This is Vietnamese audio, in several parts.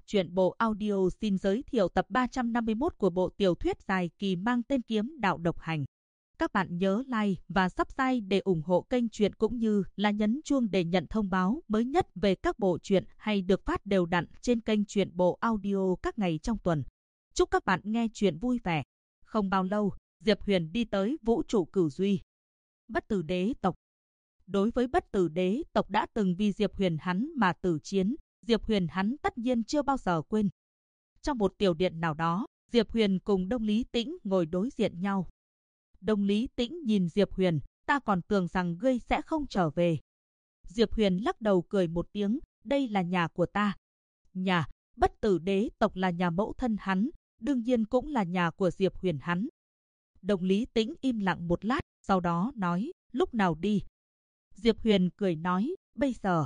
Truyện bộ audio xin giới thiệu tập 351 của bộ tiểu thuyết dài kỳ mang tên Kiếm Đạo Độc Hành. Các bạn nhớ like và subscribe để ủng hộ kênh truyện cũng như là nhấn chuông để nhận thông báo mới nhất về các bộ truyện hay được phát đều đặn trên kênh truyện bộ audio các ngày trong tuần. Chúc các bạn nghe truyện vui vẻ. Không bao lâu, Diệp Huyền đi tới vũ trụ Cửu Duy. Bất Tử Đế tộc. Đối với Bất Tử Đế tộc đã từng vì Diệp Huyền hắn mà tử chiến, Diệp Huyền hắn tất nhiên chưa bao giờ quên. Trong một tiểu điện nào đó, Diệp Huyền cùng Đông Lý Tĩnh ngồi đối diện nhau. Đông Lý Tĩnh nhìn Diệp Huyền, ta còn tưởng rằng ngươi sẽ không trở về. Diệp Huyền lắc đầu cười một tiếng, đây là nhà của ta. Nhà, Bất Tử Đế tộc là nhà mẫu thân hắn, đương nhiên cũng là nhà của Diệp Huyền hắn. Đông Lý Tĩnh im lặng một lát, sau đó nói, lúc nào đi? Diệp Huyền cười nói, bây giờ.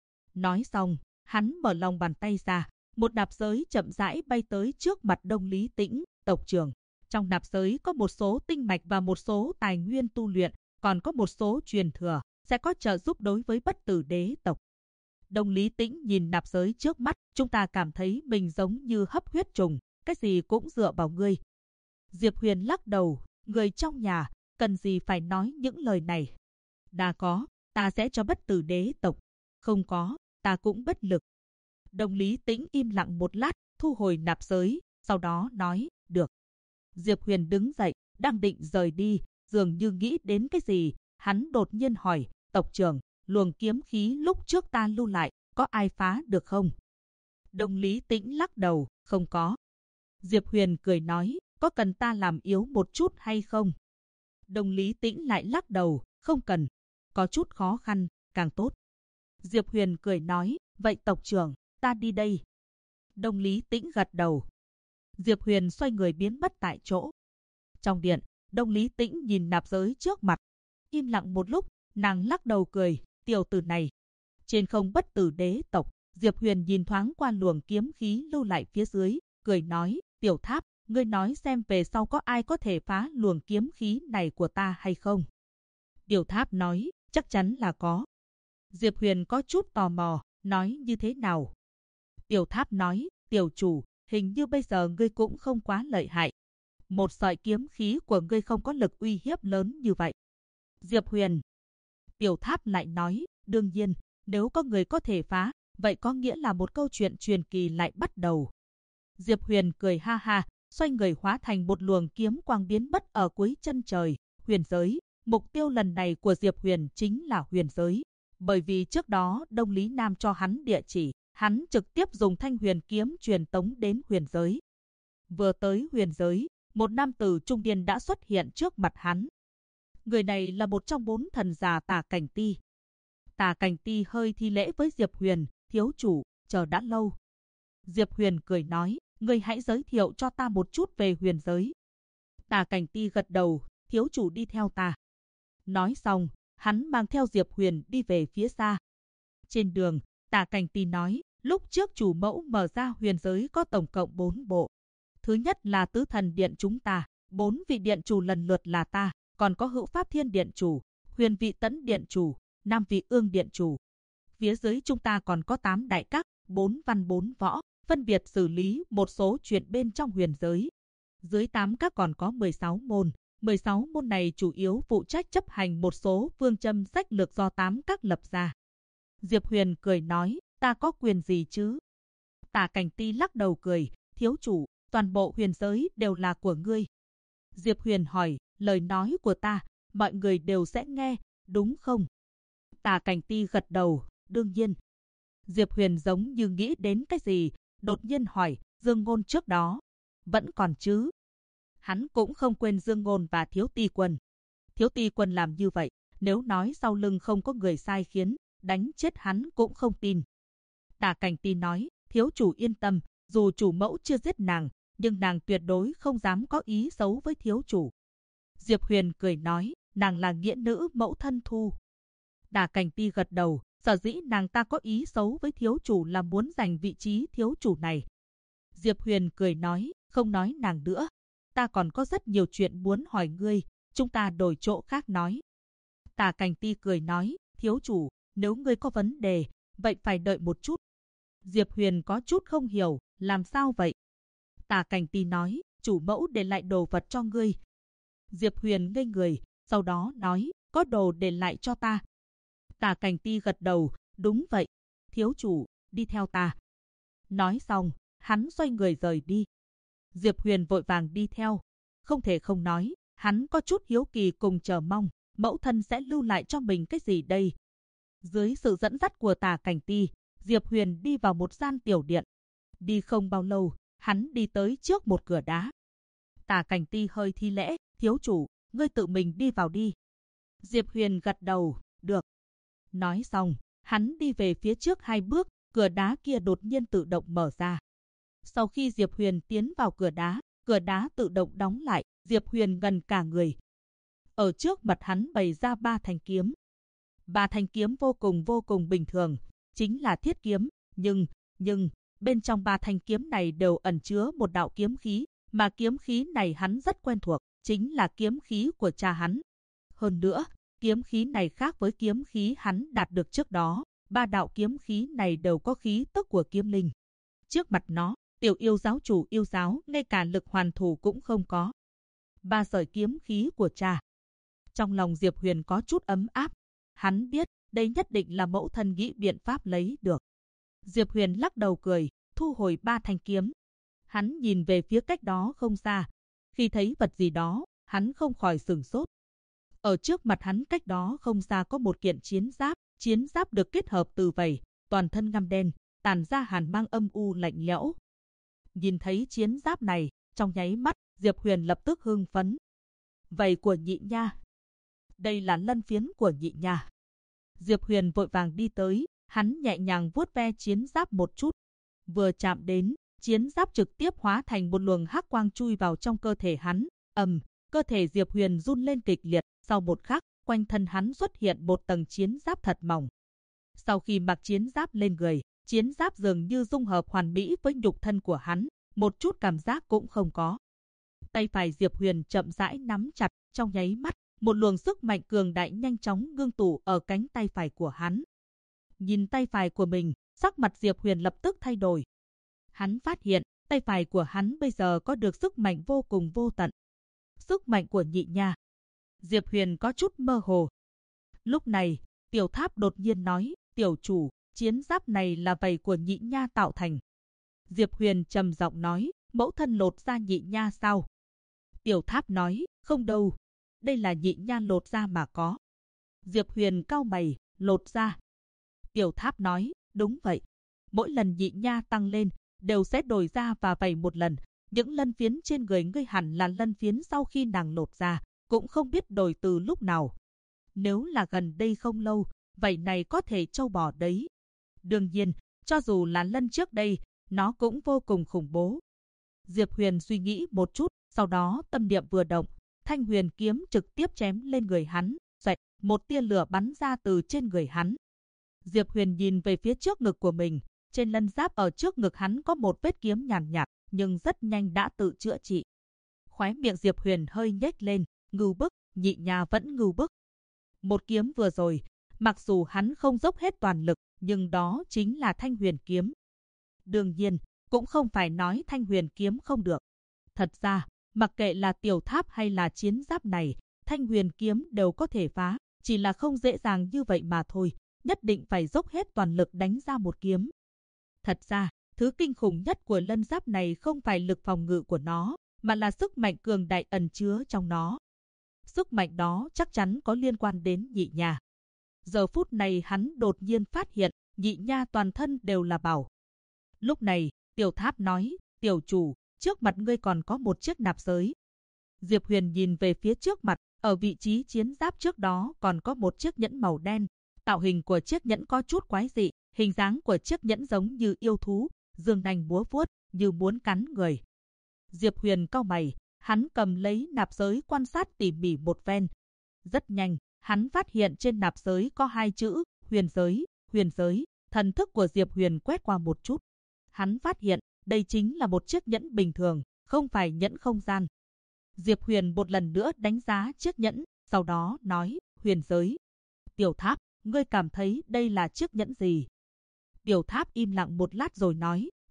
Nói xong, hắn mở lòng bàn tay ra, một nạp giới chậm rãi bay tới trước mặt Đông Lý Tĩnh, tộc trưởng. Trong nạp giới có một số tinh mạch và một số tài nguyên tu luyện, còn có một số truyền thừa, sẽ có trợ giúp đối với Bất Tử Đế tộc. Đông Lý Tĩnh nhìn nạp giới trước mắt, chúng ta cảm thấy mình giống như hấp huyết trùng, cái gì cũng dựa vào ngươi. Diệp Huyền lắc đầu, người trong nhà, cần gì phải nói những lời này. Đã có, ta sẽ cho Bất Tử Đế tộc. Không có, ta cũng bất lực. Đông Lý Tĩnh im lặng một lát, thu hồi nạp giới, sau đó nói, được. Diệp Huyền đứng dậy, đang định rời đi, dường như nghĩ đến cái gì, hắn đột nhiên hỏi, tộc trưởng, luồng kiếm khí lúc trước ta lưu lại, có ai phá được không? Đông Lý Tĩnh lắc đầu, không có. Diệp Huyền cười nói, có cần ta làm yếu một chút hay không? Đông Lý Tĩnh lại lắc đầu, không cần, có chút khó khăn, càng tốt. Diệp Huyền cười nói, vậy tộc trưởng, ta đi đây. Đông Lý Tĩnh gật đầu. Diệp Huyền xoay người biến mất tại chỗ. Trong điện, Đông Lý Tĩnh nhìn nạp giới trước mặt. Im lặng một lúc, nàng lắc đầu cười, tiểu tử này. Trên không Bất Tử Đế tộc, Diệp Huyền nhìn thoáng qua luồng kiếm khí lưu lại phía dưới, cười nói, Tiểu Tháp, ngươi nói xem về sau có ai có thể phá luồng kiếm khí này của ta hay không? Tiểu Tháp nói, chắc chắn là có. Diệp Huyền có chút tò mò, nói như thế nào? Tiểu Tháp nói, tiểu chủ, hình như bây giờ ngươi cũng không quá lợi hại. Một sợi kiếm khí của ngươi không có lực uy hiếp lớn như vậy. Diệp Huyền. Tiểu Tháp lại nói, đương nhiên, nếu có người có thể phá, vậy có nghĩa là một câu chuyện truyền kỳ lại bắt đầu. Diệp Huyền cười ha ha, xoay người hóa thành một luồng kiếm quang biến mất ở cuối chân trời, huyền giới. Mục tiêu lần này của Diệp Huyền chính là huyền giới. Bởi vì trước đó Đông Lý Nam cho hắn địa chỉ, hắn trực tiếp dùng thanh huyền kiếm truyền tống đến huyền giới. Vừa tới huyền giới, một nam tử trung niên đã xuất hiện trước mặt hắn. Người này là một trong 4 thần già Tả Cảnh Ti. Tả Cảnh Ti hơi thi lễ với Diệp Huyền, thiếu chủ, chờ đã lâu. Diệp Huyền cười nói, ngươi hãy giới thiệu cho ta một chút về huyền giới. Tả Cảnh Ti gật đầu, thiếu chủ đi theo ta. Nói xong, hắn mang theo Diệp Huyền đi về phía xa. Trên đường, Tả Cảnh Ti nói, lúc trước chủ mẫu mở ra huyền giới có tổng cộng 4 bộ. Thứ nhất là Tứ Thần Điện chúng ta, 4 vị điện chủ lần lượt là ta, còn có Hữu Pháp Thiên Điện chủ, Huyền Vị Tẫn Điện chủ, Nam Vị Ương Điện chủ. Phía dưới chúng ta còn có 8 đại các, 4 văn 4 võ, phân biệt xử lý một số chuyện bên trong huyền giới. Dưới 8 các còn có 16 môn. 16 môn này chủ yếu phụ trách chấp hành một số phương châm sách lược do 8 các lập ra. Diệp Huyền cười nói, ta có quyền gì chứ? Tả Cảnh Ti lắc đầu cười, thiếu chủ, toàn bộ huyền giới đều là của ngươi. Diệp Huyền hỏi, lời nói của ta, mọi người đều sẽ nghe, đúng không? Tả Cảnh Ti gật đầu, đương nhiên. Diệp Huyền giống như nghĩ đến cái gì, đột nhiên hỏi, Dương Ngôn trước đó, vẫn còn chứ? Hắn cũng không quên Dương Ngôn và Thiếu Ti Quân. Thiếu Ti Quân làm như vậy, nếu nói sau lưng không có người sai khiến, đánh chết hắn cũng không tin. Tả Cảnh Ti nói, thiếu chủ yên tâm, dù chủ mẫu chưa giết nàng, nhưng nàng tuyệt đối không dám có ý xấu với thiếu chủ. Diệp Huyền cười nói, nàng là nghĩa nữ mẫu thân thu. Tả Cảnh Ti gật đầu, sở dĩ nàng ta có ý xấu với thiếu chủ là muốn giành vị trí thiếu chủ này. Diệp Huyền cười nói, không nói nàng nữa. Ta còn có rất nhiều chuyện muốn hỏi ngươi, chúng ta đổi chỗ khác nói. Tả Cảnh Ti cười nói, thiếu chủ, nếu ngươi có vấn đề, vậy phải đợi một chút. Diệp Huyền có chút không hiểu, Làm sao vậy? Tả Cảnh Ti nói, chủ mẫu để lại đồ vật cho ngươi. Diệp Huyền ngây người, sau đó nói, có đồ để lại cho ta. Tả Cảnh Ti gật đầu, đúng vậy, thiếu chủ, đi theo ta. Nói xong, hắn xoay người rời đi. Diệp Huyền vội vàng đi theo. Không thể không nói, hắn có chút hiếu kỳ cùng chờ mong, mẫu thân sẽ lưu lại cho mình cái gì đây? Dưới sự dẫn dắt của Tả Cảnh Ti, Diệp Huyền đi vào một gian tiểu điện. Đi không bao lâu, hắn đi tới trước một cửa đá. Tả Cảnh Ti hơi thi lễ, thiếu chủ, ngươi tự mình đi vào đi. Diệp Huyền gật đầu, được. Nói xong, hắn đi về phía trước 2 bước, cửa đá kia đột nhiên tự động mở ra. Sau khi Diệp Huyền tiến vào cửa đá tự động đóng lại, Diệp Huyền ngần cả người. Ở trước mặt hắn bày ra 3 thanh kiếm. 3 thanh kiếm vô cùng bình thường, chính là thiết kiếm, nhưng bên trong 3 thanh kiếm này đều ẩn chứa một đạo kiếm khí, mà kiếm khí này hắn rất quen thuộc, chính là kiếm khí của cha hắn. Hơn nữa, kiếm khí này khác với kiếm khí hắn đạt được trước đó, 3 đạo kiếm khí này đều có khí tức của kiếm linh. Trước mặt nó, tiểu yêu giáo chủ yêu giáo ngay cả lực hoàn thủ cũng không có. 3 sợi kiếm khí của cha. Trong lòng Diệp Huyền có chút ấm áp. Hắn biết, đây nhất định là mẫu thân nghĩ biện pháp lấy được. Diệp Huyền lắc đầu cười, thu hồi 3 thanh kiếm. Hắn nhìn về phía cách đó không xa. Khi thấy vật gì đó, hắn không khỏi sửng sốt. Ở trước mặt hắn cách đó không xa có một kiện chiến giáp được kết hợp từ vảy, toàn thân ngăm đen, tản ra hàn mang âm u lạnh lẽo. Nhìn thấy chiến giáp này, trong nháy mắt, Diệp Huyền lập tức hưng phấn. Vảy của nhị nha. Đây là lân phiến của nhị nha. Diệp Huyền vội vàng đi tới, hắn nhẹ nhàng vuốt ve chiến giáp một chút. Vừa chạm đến, chiến giáp trực tiếp hóa thành một luồng hắc quang chui vào trong cơ thể hắn. Cơ thể Diệp Huyền run lên kịch liệt, sau một khắc, quanh thân hắn xuất hiện một tầng chiến giáp thật mỏng. Sau khi mặc chiến giáp lên người, chiến giáp dường như dung hợp hoàn mỹ với nhục thân của hắn, một chút cảm giác cũng không có. Tay phải Diệp Huyền chậm rãi nắm chặt, trong nháy mắt, một luồng sức mạnh cường đại nhanh chóng ngưng tụ ở cánh tay phải của hắn. Nhìn tay phải của mình, sắc mặt Diệp Huyền lập tức thay đổi. Hắn phát hiện, tay phải của hắn bây giờ có được sức mạnh vô cùng vô tận. Sức mạnh của nhị nha. Diệp Huyền có chút mơ hồ. Lúc này, Tiểu Tháp đột nhiên nói, tiểu chủ, chiến giáp này là vảy của nhị nha tạo thành. Diệp Huyền trầm giọng nói, mẫu thân lột ra nhị nha sao? Tiểu Tháp nói, không đâu, đây là nhị nha lột ra mà có. Diệp Huyền cau mày, lột ra. Tiểu Tháp nói, đúng vậy. Mỗi lần nhị nha tăng lên, đều sẽ đổi ra và vảy một lần. Những lân phiến trên người ngươi hẳn là lân phiến sau khi nàng lột ra, cũng không biết đổi từ lúc nào. Nếu là gần đây không lâu, vảy này có thể trâu bò đấy. Đương nhiên, cho dù là lân trước đây, nó cũng vô cùng khủng bố. Diệp Huyền suy nghĩ một chút, sau đó tâm niệm vừa động, thanh huyền kiếm trực tiếp chém lên người hắn, xoẹt, một tia lửa bắn ra từ trên người hắn. Diệp Huyền nhìn về phía trước ngực của mình, trên lân giáp ở trước ngực hắn có một vết kiếm nhàn nhạt, nhưng rất nhanh đã tự chữa trị. Khóe miệng Diệp Huyền hơi nhếch lên, ngưu bức, nhị nha vẫn ngưu bức. Một kiếm vừa rồi, mặc dù hắn không dốc hết toàn lực, nhưng đó chính là thanh huyền kiếm. Đương nhiên, cũng không phải nói thanh huyền kiếm không được. Thật ra, mặc kệ là Tiểu Tháp hay là chiến giáp này, thanh huyền kiếm đều có thể phá, chỉ là không dễ dàng như vậy mà thôi, nhất định phải dốc hết toàn lực đánh ra một kiếm. Thật ra, thứ kinh khủng nhất của lân giáp này không phải lực phòng ngự của nó, mà là sức mạnh cường đại ẩn chứa trong nó. Sức mạnh đó chắc chắn có liên quan đến nhị nha. Giờ phút này hắn đột nhiên phát hiện, nhị nha toàn thân đều là bảo. Lúc này, Tiểu Tháp nói, tiểu chủ, trước mặt ngươi còn có một chiếc nạp giới. Diệp Huyền nhìn về phía trước mặt, ở vị trí chiến giáp trước đó còn có một chiếc nhẫn màu đen. Tạo hình của chiếc nhẫn có chút quái dị, hình dáng của chiếc nhẫn giống như yêu thú, dương nanh múa vuốt, như muốn cắn người. Diệp Huyền cau mày, hắn cầm lấy nạp giới quan sát tỉ mỉ một phen. Rất nhanh, hắn phát hiện trên nạp giới có 2 chữ, huyền giới, thần thức của Diệp Huyền quét qua một chút. Hắn phát hiện, đây chính là một chiếc nhẫn bình thường, không phải nhẫn không gian. Diệp Huyền một lần nữa đánh giá chiếc nhẫn, sau đó nói, huyền giới. Tiểu Tháp, ngươi cảm thấy đây là chiếc nhẫn gì? Tiểu Tháp im lặng một lát rồi nói,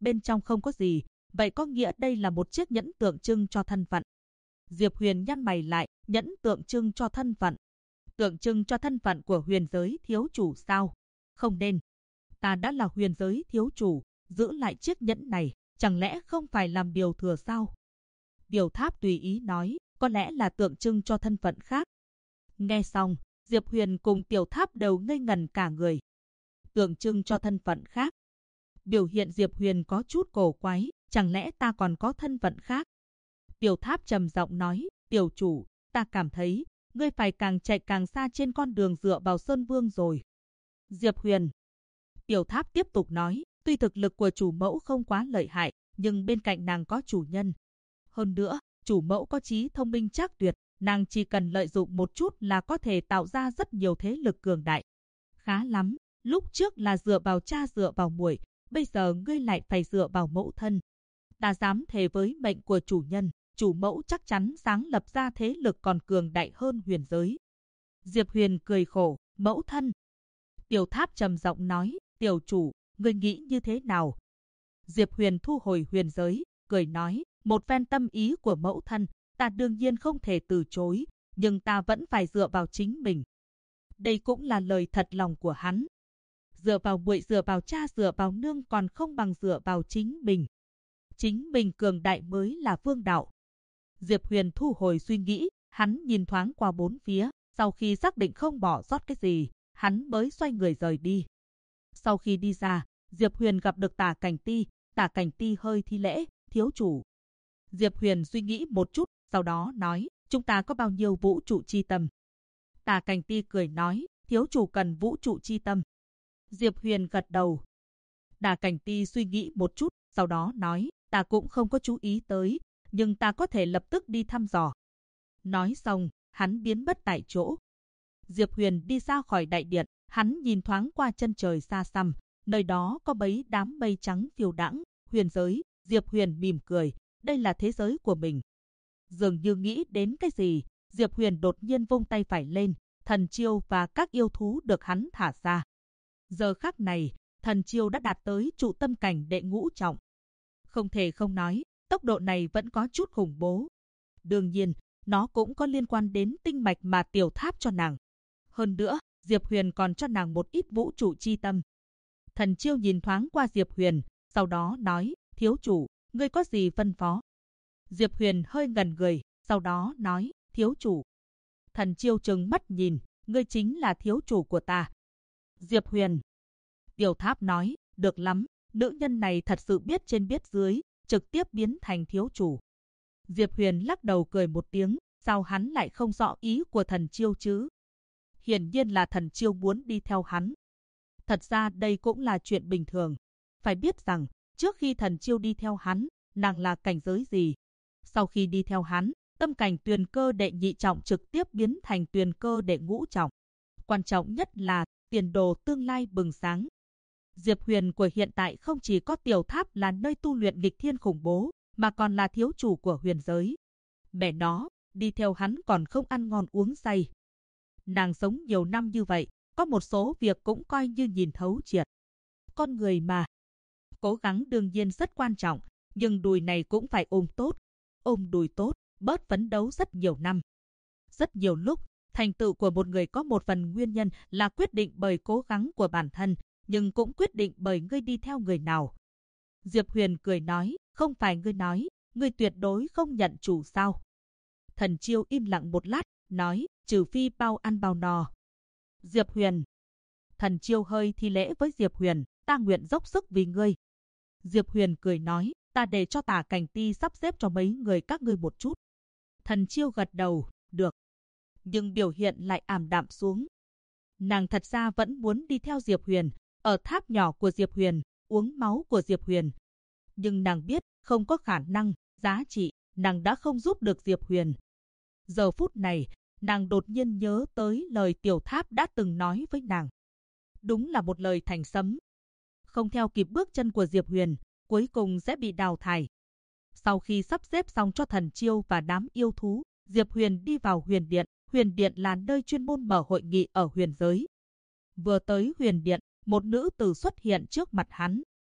bên trong không có gì, vậy có nghĩa đây là một chiếc nhẫn tượng trưng cho thân phận. Diệp Huyền nhăn mày lại, nhẫn tượng trưng cho thân phận. Tượng trưng cho thân phận của huyền giới thiếu chủ sao? Không nên. Ta đã là huyền giới thiếu chủ, giữ lại chiếc nhẫn này, chẳng lẽ không phải làm điều thừa sao? Tiểu Tháp tùy ý nói, có lẽ là tượng trưng cho thân phận khác. Nghe xong, Diệp Huyền cùng Tiểu Tháp đều ngây ngẩn cả người. Tượng trưng cho thân phận khác. Biểu hiện Diệp Huyền có chút cổ quái, chẳng lẽ ta còn có thân phận khác? Tiểu Tháp trầm giọng nói, tiểu chủ, ta cảm thấy, ngươi phải càng chạy càng xa trên con đường dựa vào Sơn Vương rồi. Diệp Huyền. Tiểu Tháp tiếp tục nói, tuy thực lực của chủ mẫu không quá lợi hại, nhưng bên cạnh nàng có chủ nhân. Hơn nữa, chủ mẫu có trí thông minh trác tuyệt, nàng chỉ cần lợi dụng một chút là có thể tạo ra rất nhiều thế lực cường đại. Khá lắm, lúc trước là dựa vào cha dựa vào muội, bây giờ ngươi lại phải dựa vào mẫu thân. Ta dám thề với mệnh của chủ nhân, chủ mẫu chắc chắn sáng lập ra thế lực còn cường đại hơn huyền giới. Diệp Huyền cười khổ, mẫu thân. Tiểu Tháp trầm giọng nói, tiểu chủ, ngươi nghĩ như thế nào? Diệp Huyền thu hồi huyền giới, cười nói, một phen tâm ý của mẫu thân, ta đương nhiên không thể từ chối, nhưng ta vẫn phải dựa vào chính mình. Đây cũng là lời thật lòng của hắn. Dựa vào muội, dựa vào cha, dựa vào nương còn không bằng dựa vào chính mình. Chính mình cường đại mới là vương đạo. Diệp Huyền thu hồi suy nghĩ, hắn nhìn thoáng qua bốn phía, sau khi xác định không bỏ sót cái gì, hắn mới xoay người rời đi. Sau khi đi ra, Diệp Huyền gặp được Tả Cảnh Ti, Tả Cảnh Ti hơi thi lễ, thiếu chủ. Diệp Huyền suy nghĩ một chút, sau đó nói, chúng ta có bao nhiêu vũ trụ chi tâm? Tả Cảnh Ti cười nói, thiếu chủ cần vũ trụ chi tâm. Diệp Huyền gật đầu. Tả Cảnh Ti suy nghĩ một chút, sau đó nói, ta cũng không có chú ý tới, nhưng ta có thể lập tức đi thăm dò. Nói xong, hắn biến mất tại chỗ. Diệp Huyền đi ra khỏi đại điện, hắn nhìn thoáng qua chân trời xa xăm, nơi đó có mấy đám mây trắng phiêu đãng, huyền giới. Diệp Huyền mỉm cười, đây là thế giới của mình. Dường như nghĩ đến cái gì, Diệp Huyền đột nhiên vung tay phải lên, thần chiêu và các yêu thú được hắn thả ra. Giờ khắc này, thần chiêu đã đạt tới trụ tâm cảnh đệ ngũ trọng. Không thể không nói, tốc độ này vẫn có chút khủng bố. Đương nhiên, nó cũng có liên quan đến tinh mạch mà Tiểu Tháp cho nàng. Hơn nữa, Diệp Huyền còn cho nàng một ít vũ trụ chi tâm. Thần chiêu nhìn thoáng qua Diệp Huyền, sau đó nói, thiếu chủ, ngươi có gì phân phó? Diệp Huyền hơi ngẩn người, sau đó nói, thiếu chủ. Thần chiêu trừng mắt nhìn, ngươi chính là thiếu chủ của ta. Diệp Huyền. Tiểu Tháp nói, được lắm, nữ nhân này thật sự biết trên biết dưới, trực tiếp biến thành thiếu chủ. Diệp Huyền lắc đầu cười một tiếng, sao hắn lại không rõ ý của thần chiêu chứ? Hiển nhiên là thần chiêu muốn đi theo hắn. Thật ra đây cũng là chuyện bình thường. Phải biết rằng, trước khi thần chiêu đi theo hắn, nàng là cảnh giới gì? Sau khi đi theo hắn, tâm cảnh tuyền cơ đệ nhị trọng trực tiếp biến thành tuyền cơ đệ ngũ trọng. Quan trọng nhất là tiền đồ tương lai bừng sáng. Diệp Huyền của hiện tại không chỉ có Tiểu Tháp là nơi tu luyện nghịch thiên khủng bố, mà còn là thiếu chủ của huyền giới. Mẹ nó, đi theo hắn còn không ăn ngon uống say. Nàng sống nhiều năm như vậy, có một số việc cũng coi như nhìn thấu triệt. Con người mà, cố gắng đương nhiên rất quan trọng, nhưng đùi này cũng phải ôm tốt. Ôm đùi tốt, bớt phấn đấu rất nhiều năm. Rất nhiều lúc, thành tựu của một người có một phần nguyên nhân là quyết định bởi cố gắng của bản thân, nhưng cũng quyết định bởi ngươi đi theo người nào. Diệp Huyền cười nói, không phải ngươi nói, ngươi tuyệt đối không nhận chủ sao? Thần chiêu im lặng một lát, nói, trừ phi bao ăn bao no. Diệp Huyền. Thần chiêu hơi thi lễ với Diệp Huyền, ta nguyện dốc sức vì ngươi. Diệp Huyền cười nói, ta để cho Tả Cảnh Ti sắp xếp cho mấy người các ngươi một chút. Thần chiêu gật đầu, được. Nhưng biểu hiện lại ảm đạm xuống. Nàng thật ra vẫn muốn đi theo Diệp Huyền, ở tháp nhỏ của Diệp Huyền, uống máu của Diệp Huyền. Nhưng nàng biết, không có khả năng, giá trị, nàng đã không giúp được Diệp Huyền. Giờ phút này, nàng đột nhiên nhớ tới lời Tiểu Tháp đã từng nói với nàng. Đúng là một lời thành sấm. Không theo kịp bước chân của Diệp Huyền, cuối cùng sẽ bị đào thải. Sau khi sắp xếp xong cho thần chiêu và đám yêu thú, Diệp Huyền đi vào huyền điện. Huyền điện là nơi chuyên môn mở hội nghị ở huyền giới. Vừa tới huyền điện, một nữ tử xuất hiện trước mặt hắn.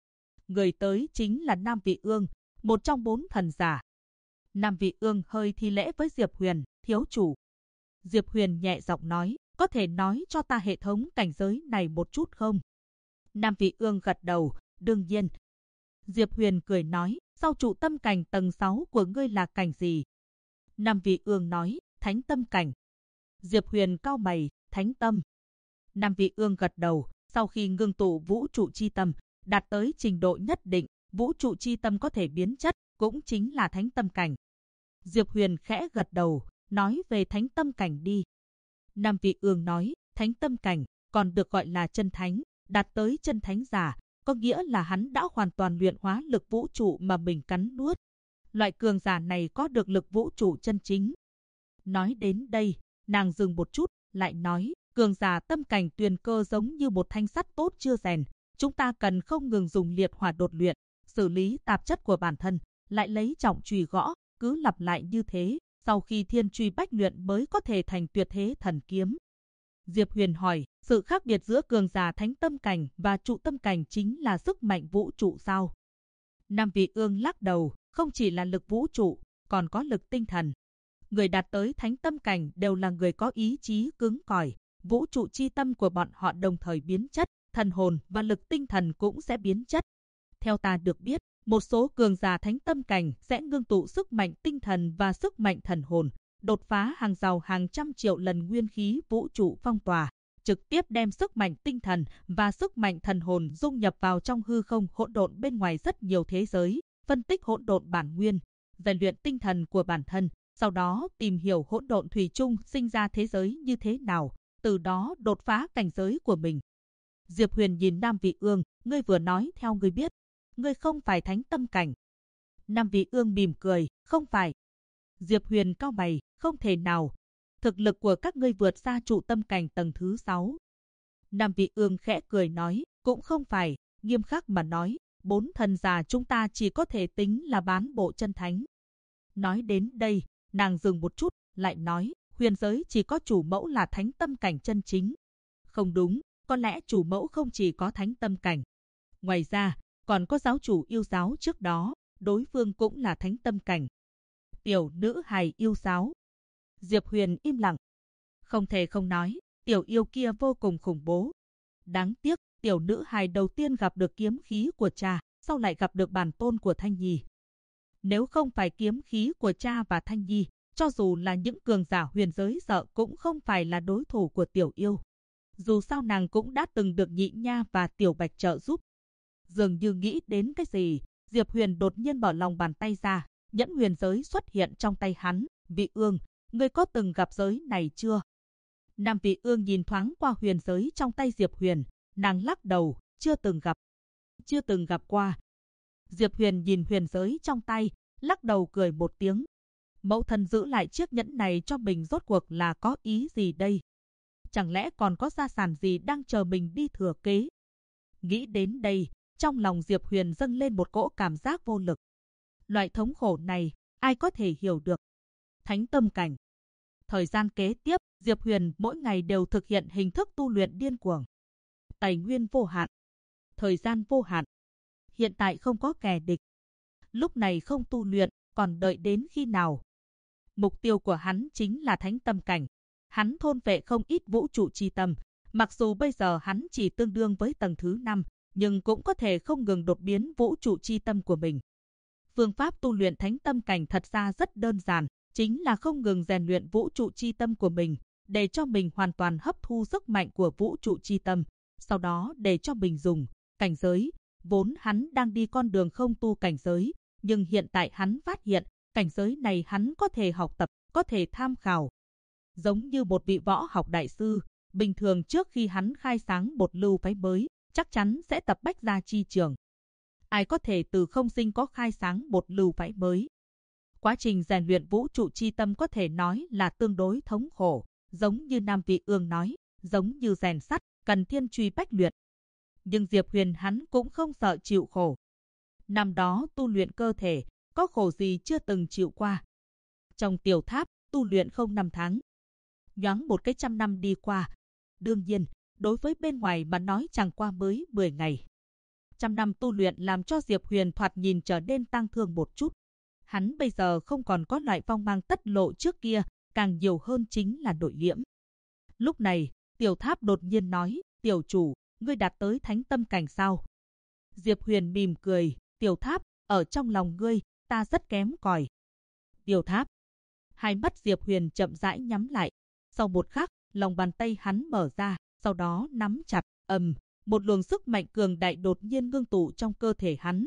Người tới chính là Nam Vị Ương, một trong 4 thần giả. Nam Vị Ương hơi thi lễ với Diệp Huyền, thiếu chủ. Diệp Huyền nhẹ giọng nói, có thể nói cho ta hệ thống cảnh giới này một chút không? Nam Vị Ương gật đầu, đương nhiên. Diệp Huyền cười nói, sau trụ tâm cảnh tầng 6 của ngươi là cảnh gì? Nam Vị Ương nói, thánh tâm cảnh. Diệp Huyền cau mày, thánh tâm. Nam Vị Ương gật đầu, sau khi ngưng tụ vũ trụ chi tâm, đạt tới trình độ nhất định, vũ trụ chi tâm có thể biến chất, cũng chính là thánh tâm cảnh. Diệp Huyền khẽ gật đầu, nói về thánh tâm cảnh đi. Nam Vị Ương nói, thánh tâm cảnh, còn được gọi là chân thánh, đạt tới chân thánh giả, có nghĩa là hắn đã hoàn toàn luyện hóa lực vũ trụ mà mình cắn nuốt. Loại cường giả này có được lực vũ trụ chân chính. Nói đến đây, nàng dừng một chút, lại nói, cường giả tâm cảnh tuyền cơ giống như một thanh sắt tốt chưa rèn, chúng ta cần không ngừng dùng liệt hỏa đột luyện, xử lý tạp chất của bản thân, lại lấy trọng chùy gõ, cứ lặp lại như thế, sau khi thiên truy bách luyện mới có thể thành tuyệt thế thần kiếm. Diệp Huyền hỏi, sự khác biệt giữa cường giả thánh tâm cảnh và trụ tâm cảnh chính là sức mạnh vũ trụ sao? Nam Vị Ương lắc đầu, không chỉ là lực vũ trụ, còn có lực tinh thần. Người đạt tới thánh tâm cảnh đều là người có ý chí cứng cỏi, vũ trụ chi tâm của bọn họ đồng thời biến chất, thần hồn và lực tinh thần cũng sẽ biến chất. Theo ta được biết, một số cường giả thánh tâm cảnh sẽ ngưng tụ sức mạnh tinh thần và sức mạnh thần hồn, đột phá hàng rào hàng trăm triệu lần nguyên khí vũ trụ phong tỏa, trực tiếp đem sức mạnh tinh thần và sức mạnh thần hồn dung nhập vào trong hư không hỗn độn bên ngoài rất nhiều thế giới, phân tích hỗn độn bản nguyên, rèn luyện tinh thần của bản thân, sau đó tìm hiểu hỗn độn thủy chung sinh ra thế giới như thế nào, từ đó đột phá cảnh giới của mình. Diệp Huyền nhìn Nam Vị Ương, ngươi vừa nói theo ngươi biết, ngươi không phải thánh tâm cảnh. Nam Vị Ương mỉm cười, không phải. Diệp Huyền cau mày, không thể nào. Thực lực của các ngươi vượt xa trụ tâm cảnh tầng thứ 6. Nam Vị Ương khẽ cười nói, cũng không phải, nghiêm khắc mà nói, 4 thần giả chúng ta chỉ có thể tính là bán bộ chân thánh. Nói đến đây, nàng dừng một chút, lại nói, huyền giới chỉ có chủ mẫu là thánh tâm cảnh chân chính. Không đúng, có lẽ chủ mẫu không chỉ có thánh tâm cảnh. Ngoài ra, còn có giáo chủ yêu giáo trước đó, đối phương cũng là thánh tâm cảnh. Tiểu nữ hài yêu giáo. Diệp Huyền im lặng. Không thể không nói, tiểu yêu kia vô cùng khủng bố. Đáng tiếc, tiểu nữ hài đầu tiên gặp được kiếm khí của cha, sau lại gặp được bản tôn của Thanh Nhi. Nếu không phải kiếm khí của cha và Thanh Nhi, cho dù là những cường giả huyền giới sợ cũng không phải là đối thủ của tiểu yêu. Dù sao nàng cũng đã từng được Nhị Nha và Tiểu Bạch trợ giúp. Dường như nghĩ đến cái gì, Diệp Huyền đột nhiên bỏ lòng bàn tay ra, nhẫn huyền giới xuất hiện trong tay hắn. Vị Ương, ngươi có từng gặp giới này chưa? Nam Vị Ương nhìn thoáng qua huyền giới trong tay Diệp Huyền, nàng lắc đầu, chưa từng gặp. Chưa từng gặp qua. Diệp Huyền nhìn huyền giới trong tay, lắc đầu cười một tiếng. Mẫu thân giữ lại chiếc nhẫn này cho mình rốt cuộc là có ý gì đây? Chẳng lẽ còn có gia sản gì đang chờ mình đi thừa kế? Nghĩ đến đây, trong lòng Diệp Huyền dâng lên một cỗ cảm giác vô lực. Loại thống khổ này, ai có thể hiểu được? Thánh tâm cảnh. Thời gian kế tiếp, Diệp Huyền mỗi ngày đều thực hiện hình thức tu luyện điên cuồng. Tài nguyên vô hạn. Thời gian vô hạn. Hiện tại không có kẻ địch. Lúc này không tu luyện, còn đợi đến khi nào? Mục tiêu của hắn chính là thánh tâm cảnh. Hắn thôn vệ không ít vũ trụ chi tâm. Mặc dù bây giờ hắn chỉ tương đương với tầng thứ 5, nhưng cũng có thể không ngừng đột biến vũ trụ chi tâm của mình. Phương pháp tu luyện thánh tâm cảnh thật ra rất đơn giản, chính là không ngừng rèn luyện vũ trụ chi tâm của mình, để cho mình hoàn toàn hấp thu sức mạnh của vũ trụ chi tâm, sau đó để cho mình dùng cảnh giới. Vốn hắn đang đi con đường không tu cảnh giới, nhưng hiện tại hắn phát hiện, cảnh giới này hắn có thể học tập, có thể tham khảo. Giống như một vị võ học đại sư, bình thường trước khi hắn khai sáng một lưu phái mới, chắc chắn sẽ tập bách gia chi trường. Ai có thể từ không sinh có khai sáng một lưu phái mới? Quá trình rèn luyện vũ trụ chi tâm có thể nói là tương đối thống khổ, giống như Nam Vị Ương nói, giống như rèn sắt, cần thiên truy bách luyện. Nhưng Diệp Huyền hắn cũng không sợ chịu khổ. Năm đó tu luyện cơ thể, có khổ gì chưa từng chịu qua. Trong tiểu tháp, tu luyện không 5 tháng. Nhoáng một cái 100 năm đi qua. Đương nhiên, đối với bên ngoài mà nói chẳng qua mới 10 ngày. Trăm năm tu luyện làm cho Diệp Huyền thoạt nhìn trở nên tang thương một chút. Hắn bây giờ không còn có loại phong mang tất lộ trước kia, càng nhiều hơn chính là nội liễm. Lúc này, Tiểu Tháp đột nhiên nói, tiểu chủ, ngươi đạt tới thánh tâm cảnh sao? Diệp Huyền mỉm cười, Tiểu Tháp, ở trong lòng ngươi, ta rất kém cỏi. Tiểu Tháp. Hai mắt Diệp Huyền chậm rãi nhắm lại. Sau một khắc, lòng bàn tay hắn mở ra, sau đó nắm chặt, một luồng sức mạnh cường đại đột nhiên ngưng tụ trong cơ thể hắn.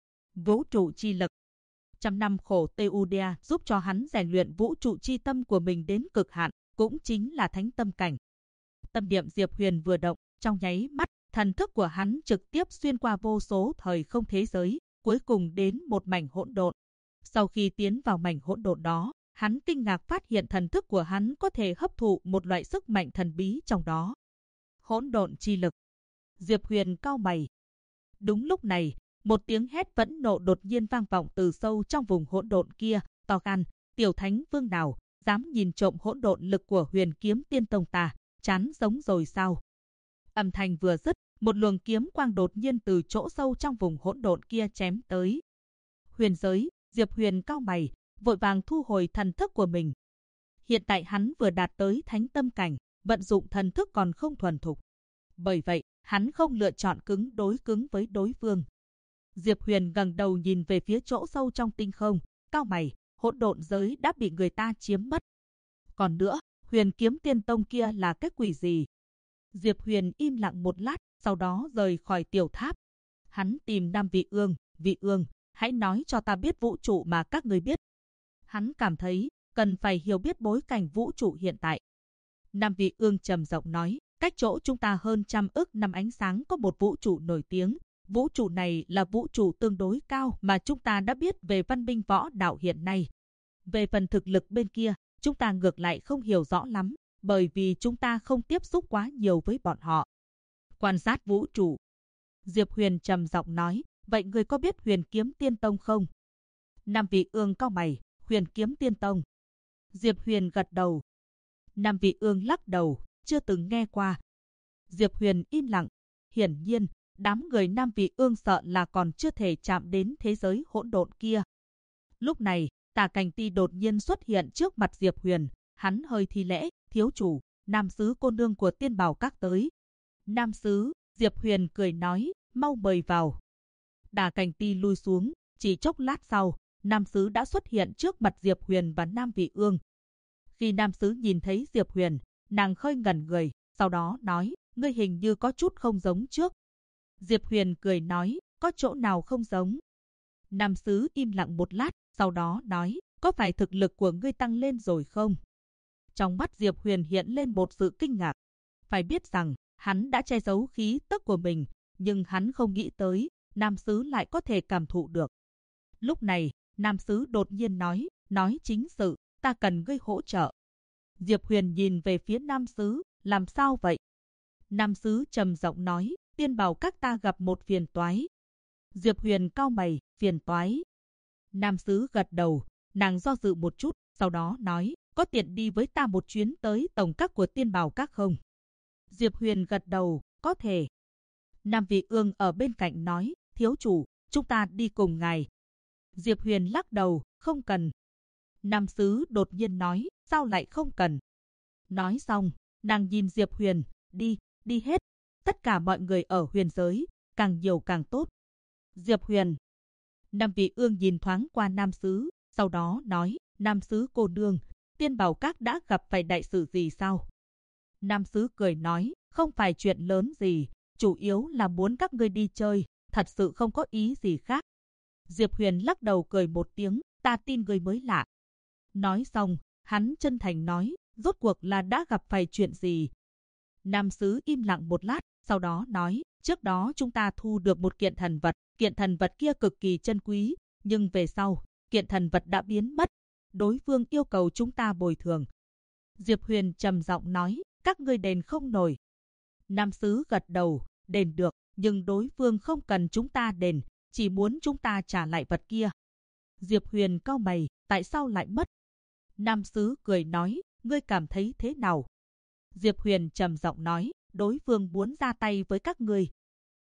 Vũ trụ chi lực. Trăm năm khổ Teudia giúp cho hắn rèn luyện vũ trụ chi tâm của mình đến cực hạn, cũng chính là thánh tâm cảnh. Tâm niệm Diệp Huyền vừa động, trong nháy mắt, thần thức của hắn trực tiếp xuyên qua vô số thời không thế giới, cuối cùng đến một mảnh hỗn độn. Sau khi tiến vào mảnh hỗn độn đó, hắn kinh ngạc phát hiện thần thức của hắn có thể hấp thụ một loại sức mạnh thần bí trong đó. Hỗn độn chi lực. Diệp Huyền cau mày. Đúng lúc này, một tiếng hét phẫn nộ đột nhiên vang vọng từ sâu trong vùng hỗn độn kia, to gan, tiểu thánh vương nào, dám nhìn trộm hỗn độn lực của Huyền Kiếm Tiên Tông ta, chán sống rồi sao? Âm thanh vừa dứt, một luồng kiếm quang đột nhiên từ chỗ sâu trong vùng hỗn độn kia chém tới. Huyền giới, Diệp Huyền cau mày, vội vàng thu hồi thần thức của mình. Hiện tại hắn vừa đạt tới thánh tâm cảnh, vận dụng thần thức còn không thuần thục. Bởi vậy, hắn không lựa chọn cứng với đối phương. Diệp Huyền ngẩng đầu nhìn về phía chỗ sâu trong tinh không, cau mày, hỗn độn giới đã bị người ta chiếm mất. Còn nữa, Huyền Kiếm Tiên Tông kia là cái quỷ gì? Diệp Huyền im lặng một lát, sau đó rời khỏi tiểu tháp. Hắn tìm Nam Vị Ương, hãy nói cho ta biết vũ trụ mà các ngươi biết. Hắn cảm thấy, cần phải hiểu biết bối cảnh vũ trụ hiện tại. Nam Vị Ương trầm giọng nói, cách chỗ chúng ta hơn 100 ức năm ánh sáng có một vũ trụ nổi tiếng. Vũ trụ này là vũ trụ tương đối cao mà chúng ta đã biết về văn minh võ đạo hiện nay. Về phần thực lực bên kia, chúng ta ngược lại không hiểu rõ lắm, bởi vì chúng ta không tiếp xúc quá nhiều với bọn họ. Quan sát vũ trụ. Diệp Huyền trầm giọng nói, vậy ngươi có biết Huyền Kiếm Tiên Tông không? Nam Vị Ương cau mày, Huyền Kiếm Tiên Tông. Diệp Huyền gật đầu. Nam Vị Ương lắc đầu, chưa từng nghe qua. Diệp Huyền im lặng. Hiển nhiên, đám người Nam Vị Ương sợ là còn chưa thể chạm đến thế giới hỗn độn kia. Lúc này, Tà Cảnh Ti đột nhiên xuất hiện trước mặt Diệp Huyền. Hắn hơi thi lễ, thiếu chủ, Nam sứ cô nương của Tiên Bảo Các tới. Nam sứ, Diệp Huyền cười nói, mau mời vào. Tà Cảnh Ti lui xuống, chỉ chốc lát sau, Nam sứ đã xuất hiện trước mặt Diệp Huyền và Nam Vị Ương. Khi Nam sứ nhìn thấy Diệp Huyền, nàng hơi ngẩn người, sau đó nói, ngươi hình như có chút không giống trước. Diệp Huyền cười nói, có chỗ nào không giống? Nam sứ im lặng một lát, sau đó nói, có phải thực lực của ngươi tăng lên rồi không? Trong mắt Diệp Huyền hiện lên một sự kinh ngạc. Phải biết rằng, hắn đã che giấu khí tức của mình, nhưng hắn không nghĩ tới, Nam sứ lại có thể cảm thụ được. Lúc này, Nam sứ đột nhiên nói chính sự, ta cần ngươi hỗ trợ. Diệp Huyền nhìn về phía Nam sứ, làm sao vậy? Nam sứ trầm giọng nói, Tiên Bảo Các ta gặp một phiền toái. Diệp Huyền cau mày, phiền toái. Nam sứ gật đầu, nàng do dự một chút, sau đó nói, có tiện đi với ta một chuyến tới tổng các của Tiên Bảo Các không? Diệp Huyền gật đầu, có thể. Nam Vị Ương ở bên cạnh nói, thiếu chủ, chúng ta đi cùng ngài. Diệp Huyền lắc đầu, không cần. Nam sứ đột nhiên nói, sao lại không cần? Nói xong, nàng nhìn Diệp Huyền, đi hết. Tất cả mọi người ở huyền giới, càng nhiều càng tốt. Diệp Huyền. Nam Vị Ương nhìn thoáng qua Nam sứ, sau đó nói, Nam sứ cô nương, Tiên Bảo Các đã gặp phải đại sự gì sao? Nam sứ cười nói, không phải chuyện lớn gì, chủ yếu là muốn các ngươi đi chơi, thật sự không có ý gì khác. Diệp Huyền lắc đầu cười một tiếng, ta tin ngươi mới lạ. Nói xong, hắn chân thành nói, rốt cuộc là đã gặp phải chuyện gì? Nam sứ im lặng một lát, sau đó nói, trước đó chúng ta thu được một kiện thần vật kia cực kỳ chân quý, nhưng về sau, kiện thần vật đã biến mất, đối phương yêu cầu chúng ta bồi thường. Diệp Huyền trầm giọng nói, các ngươi đền không nổi. Nam sứ gật đầu, đền được, nhưng đối phương không cần chúng ta đền, chỉ muốn chúng ta trả lại vật kia. Diệp Huyền cau mày, tại sao lại mất? Nam sứ cười nói, ngươi cảm thấy thế nào? Diệp Huyền trầm giọng nói, đối phương muốn ra tay với các ngươi.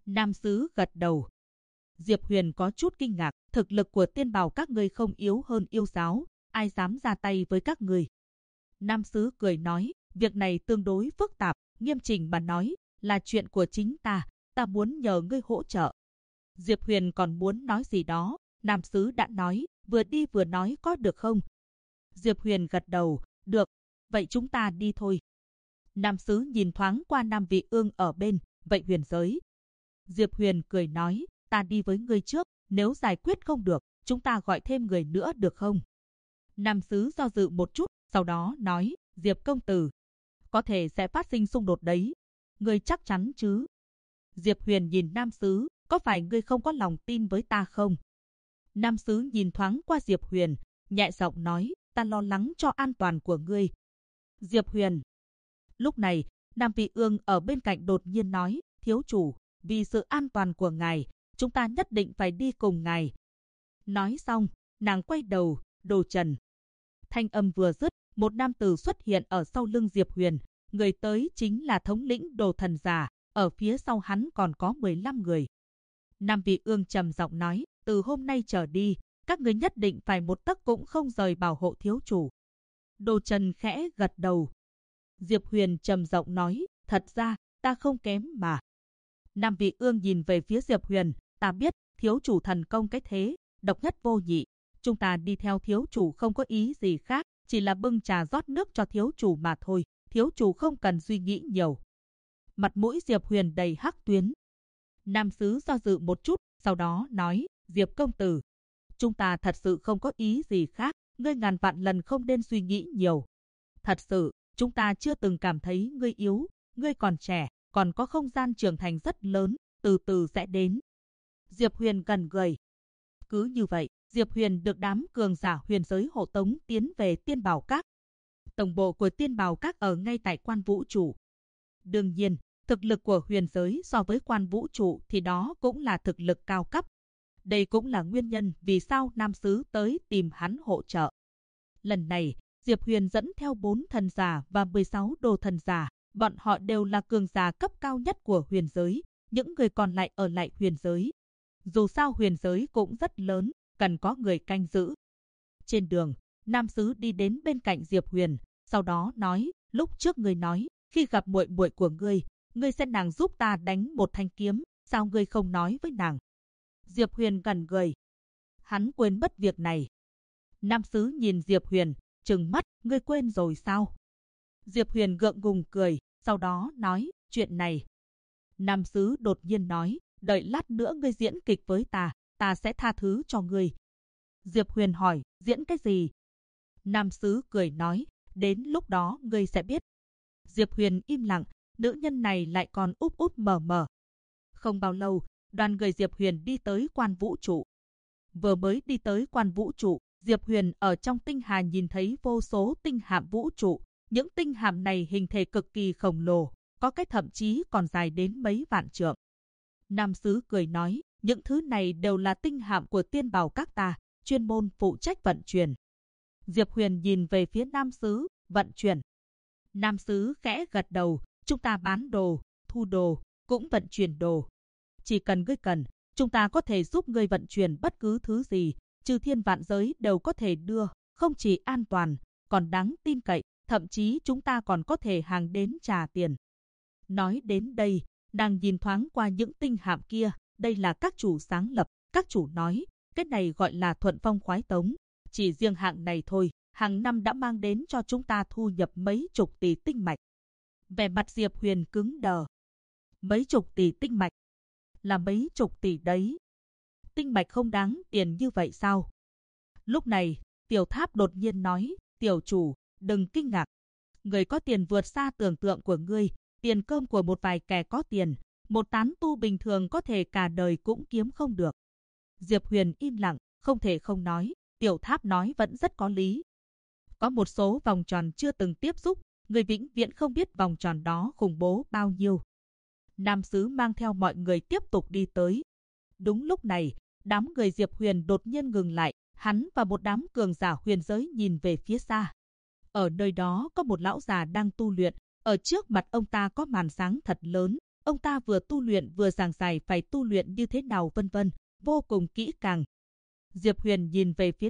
Nam sứ gật đầu. Diệp Huyền có chút kinh ngạc, thực lực của tiên bào các ngươi không yếu hơn yêu giáo, ai dám ra tay với các ngươi? Nam sứ cười nói, việc này tương đối phức tạp, nghiêm chỉnh mà nói, là chuyện của chính ta muốn nhờ ngươi hỗ trợ. Diệp Huyền còn muốn nói gì đó, Nam sứ đã nói, vừa đi vừa nói có được không? Diệp Huyền gật đầu, được, vậy chúng ta đi thôi. Nam sứ nhìn thoáng qua Nam Vị Ương ở bên, vậy huyền giới. Diệp Huyền cười nói, ta đi với ngươi trước, nếu giải quyết không được, chúng ta gọi thêm người nữa được không? Nam sứ do dự một chút, sau đó nói, Diệp công tử, có thể sẽ phát sinh xung đột đấy. Ngươi chắc chắn chứ? Diệp Huyền nhìn Nam sứ, có phải ngươi không có lòng tin với ta không? Nam sứ nhìn thoáng qua Diệp Huyền, nhẹ giọng nói, ta lo lắng cho an toàn của ngươi. Diệp Huyền. Lúc này, Nam Vị Ương ở bên cạnh đột nhiên nói, thiếu chủ, vì sự an toàn của ngài, chúng ta nhất định phải đi cùng ngài. Nói xong, nàng quay đầu, Đồ Trần. Thanh âm vừa dứt, một nam tử xuất hiện ở sau lưng Diệp Huyền, người tới chính là thống lĩnh Đồ Thần Giả, ở phía sau hắn còn có 15 người. Nam Vị Ương trầm giọng nói, từ hôm nay trở đi, các người nhất định phải một tấc cũng không rời bảo hộ thiếu chủ. Đồ Trần khẽ gật đầu. Diệp Huyền trầm giọng nói, thật ra, ta không kém mà. Nam Vị Ương nhìn về phía Diệp Huyền, ta biết, thiếu chủ thần công cái thế, độc nhất vô nhị. Chúng ta đi theo thiếu chủ không có ý gì khác, chỉ là bưng trà rót nước cho thiếu chủ mà thôi. Thiếu chủ không cần suy nghĩ nhiều. Mặt mũi Diệp Huyền đầy hắc tuyến. Nam sứ do dự một chút, sau đó nói, Diệp công tử, chúng ta thật sự không có ý gì khác, ngươi ngàn vạn lần không nên suy nghĩ nhiều. Thật sự, chúng ta chưa từng cảm thấy ngươi yếu, ngươi còn trẻ, còn có không gian trưởng thành rất lớn, từ từ sẽ đến. Diệp Huyền gần người. Cứ như vậy, Diệp Huyền được đám cường giả huyền giới hộ tống tiến về Tiên Bảo Các. Tổng bộ của Tiên Bảo Các ở ngay tại Quan Vũ Trụ. Đương nhiên, thực lực của huyền giới so với Quan Vũ Trụ thì đó cũng là thực lực cao cấp. Đây cũng là nguyên nhân vì sao Nam sứ tới tìm hắn hỗ trợ. Lần này, Diệp Huyền dẫn theo 4 thần giả và 16 đồ thần giả. Bọn họ đều là cường giả cấp cao nhất của huyền giới. Những người còn lại ở lại huyền giới. Dù sao huyền giới cũng rất lớn, cần có người canh giữ. Trên đường, Nam sứ đi đến bên cạnh Diệp Huyền, sau đó nói, lúc trước ngươi nói, khi gặp muội muội của ngươi sẽ nàng giúp ta đánh một thanh kiếm, sao ngươi không nói với nàng? Diệp Huyền gần người. Hắn quên mất việc này. Nam sứ nhìn Diệp Huyền, trừng mắt, ngươi quên rồi sao? Diệp Huyền gượng gùng cười, sau đó nói, chuyện này. Nam sứ đột nhiên nói, đợi lát nữa ngươi diễn kịch với ta sẽ tha thứ cho ngươi. Diệp Huyền hỏi, diễn cái gì? Nam sứ cười nói, đến lúc đó ngươi sẽ biết. Diệp Huyền im lặng, nữ nhân này lại còn úp úp mở mở. Không bao lâu, đoàn người Diệp Huyền đi tới Quan Vũ Trụ. Vừa mới đi tới Quan Vũ Trụ, Diệp Huyền ở trong tinh hà nhìn thấy vô số tinh hạm vũ trụ. Những tinh hạm này hình thể cực kỳ khổng lồ, có cái thậm chí còn dài đến mấy vạn trượng. Nam sứ cười nói, những thứ này đều là tinh hạm của Tiên Bảo Các ta, chuyên môn phụ trách vận chuyển. Diệp Huyền nhìn về phía Nam sứ, vận chuyển. Nam sứ khẽ gật đầu, chúng ta bán đồ, thu đồ, cũng vận chuyển đồ. Chỉ cần ngươi cần, chúng ta có thể giúp ngươi vận chuyển bất cứ thứ gì, trừ thiên vạn giới đều có thể đưa, không chỉ an toàn, còn đáng tin cậy, thậm chí chúng ta còn có thể hàng đến trả tiền. Nói đến đây, nàng nhìn thoáng qua những tinh hạm kia, đây là các chủ sáng lập, các chủ nói, cái này gọi là thuận phong khoái tống. Chỉ riêng hạng này thôi, hàng năm đã mang đến cho chúng ta thu nhập mấy chục tỷ tinh mạch. Vẻ mặt Diệp Huyền cứng đờ. Mấy chục tỷ tinh mạch? Là mấy chục tỷ đấy. Tinh mạch không đáng tiền như vậy sao? Lúc này, Tiểu Tháp đột nhiên nói, tiểu chủ, đừng kinh ngạc. Người có tiền vượt xa tưởng tượng của ngươi, tiền cơm của một vài kẻ có tiền, một tán tu bình thường có thể cả đời cũng kiếm không được. Diệp Huyền im lặng, không thể không nói, Tiểu Tháp nói vẫn rất có lý. Có một số vòng tròn chưa từng tiếp xúc, người vĩnh viễn không biết vòng tròn đó khủng bố bao nhiêu. Nam sứ mang theo mọi người tiếp tục đi tới. Đúng lúc này, đám người Diệp Huyền đột nhiên ngừng lại, hắn và một đám cường giả huyền giới nhìn về phía xa. Ở nơi đó có một lão già đang tu luyện, ở trước mặt ông ta có màn sáng thật lớn, ông ta vừa tu luyện vừa giảng giải phải tu luyện như thế nào vân vân, vô cùng kỹ càng. Diệp Huyền nhìn về phía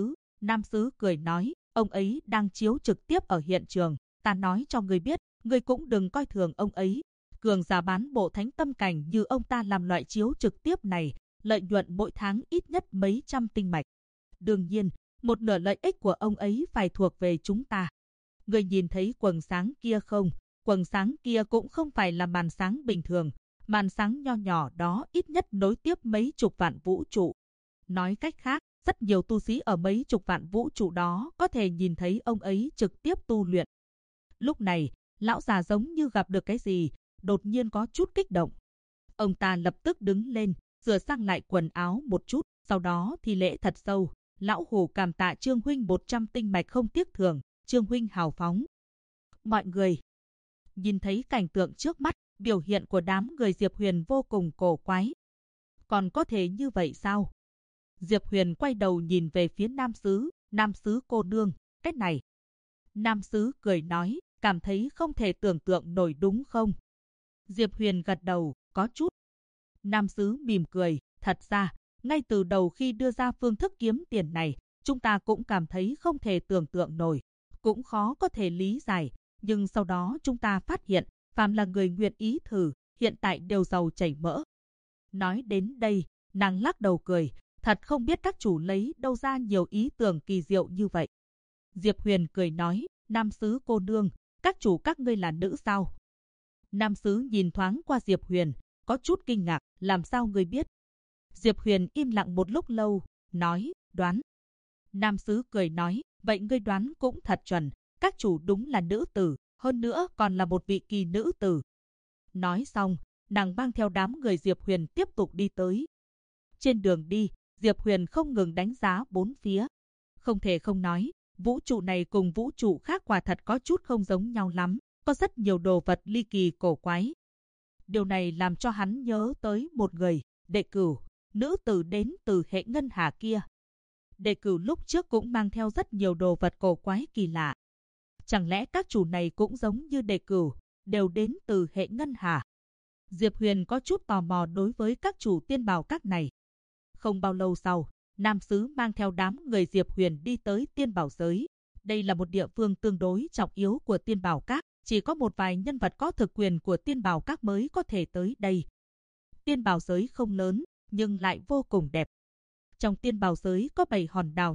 Nam Sứ cười nói, ông ấy đang chiếu trực tiếp ở hiện trường, ta nói cho ngươi biết, ngươi cũng đừng coi thường ông ấy. Cường giả bán bộ thánh tâm cảnh như ông ta làm loại chiếu trực tiếp này, lợi nhuận mỗi tháng ít nhất mấy trăm tinh mạch. Đương nhiên, một nửa lợi ích của ông ấy phải thuộc về chúng ta. Ngươi nhìn thấy quầng sáng kia không? Quầng sáng kia cũng không phải là màn sáng bình thường, màn sáng nho nhỏ đó ít nhất nối tiếp mấy chục vạn vũ trụ. Nói cách khác, rất nhiều tu sĩ ở mấy chục vạn vũ trụ đó có thể nhìn thấy ông ấy trực tiếp tu luyện. Lúc này, lão già giống như gặp được cái gì, đột nhiên có chút kích động. Ông ta lập tức đứng lên, rửa sang lại quần áo một chút, sau đó thì lễ thật sâu. Lão Hủ cảm tạ Trương huynh 100 tinh mạch không tiếc thưởng, Trương huynh hào phóng. Mọi người nhìn thấy cảnh tượng trước mắt, biểu hiện của đám người Diệp Huyền vô cùng cổ quái. Còn có thể như vậy sao? Diệp Huyền quay đầu nhìn về phía Nam Sứ cô nương, cái này. Nam Sứ cười nói, cảm thấy không thể tưởng tượng nổi đúng không? Diệp Huyền gật đầu, có chút. Nam Sứ mỉm cười, thật ra, ngay từ đầu khi đưa ra phương thức kiếm tiền này, chúng ta cũng cảm thấy không thể tưởng tượng nổi, cũng khó có thể lý giải, nhưng sau đó chúng ta phát hiện, phàm là người nguyện ý thử, hiện tại đều giàu chảy mỡ. Nói đến đây, nàng lắc đầu cười, thật không biết các chủ lấy đâu ra nhiều ý tưởng kỳ diệu như vậy. Diệp Huyền cười nói, Nam Sứ cô nương, các chủ các ngươi là nữ sao? Nam Sứ nhìn thoáng qua Diệp Huyền, có chút kinh ngạc, làm sao ngươi biết? Diệp Huyền im lặng một lúc lâu, nói, đoán. Nam Sứ cười nói, vậy ngươi đoán cũng thật chuẩn, các chủ đúng là nữ tử, hơn nữa còn là một vị kỳ nữ tử. Nói xong, nàng mang theo đám người Diệp Huyền tiếp tục đi tới. Trên đường đi, Diệp Huyền không ngừng đánh giá bốn phía. Không thể không nói, vũ trụ này cùng vũ trụ khác quả thật có chút không giống nhau lắm, có rất nhiều đồ vật ly kỳ cổ quái. Điều này làm cho hắn nhớ tới một người, Đệ Cửu, nữ tử đến từ hệ ngân hà kia. Đệ Cửu lúc trước cũng mang theo rất nhiều đồ vật cổ quái kỳ lạ. Chẳng lẽ các chủ này cũng giống như Đệ Cửu, đều đến từ hệ ngân hà? Diệp Huyền có chút tò mò đối với các chủ tiên bảo các này. Không bao lâu sau, Nam Sứ mang theo đám người Diệp Huyền đi tới tiên bảo giới. Đây là một địa phương tương đối trọng yếu của tiên bảo các, chỉ có một vài nhân vật có thực quyền của tiên bảo các mới có thể tới đây. Tiên bảo giới không lớn, nhưng lại vô cùng đẹp. Trong tiên bảo giới có 7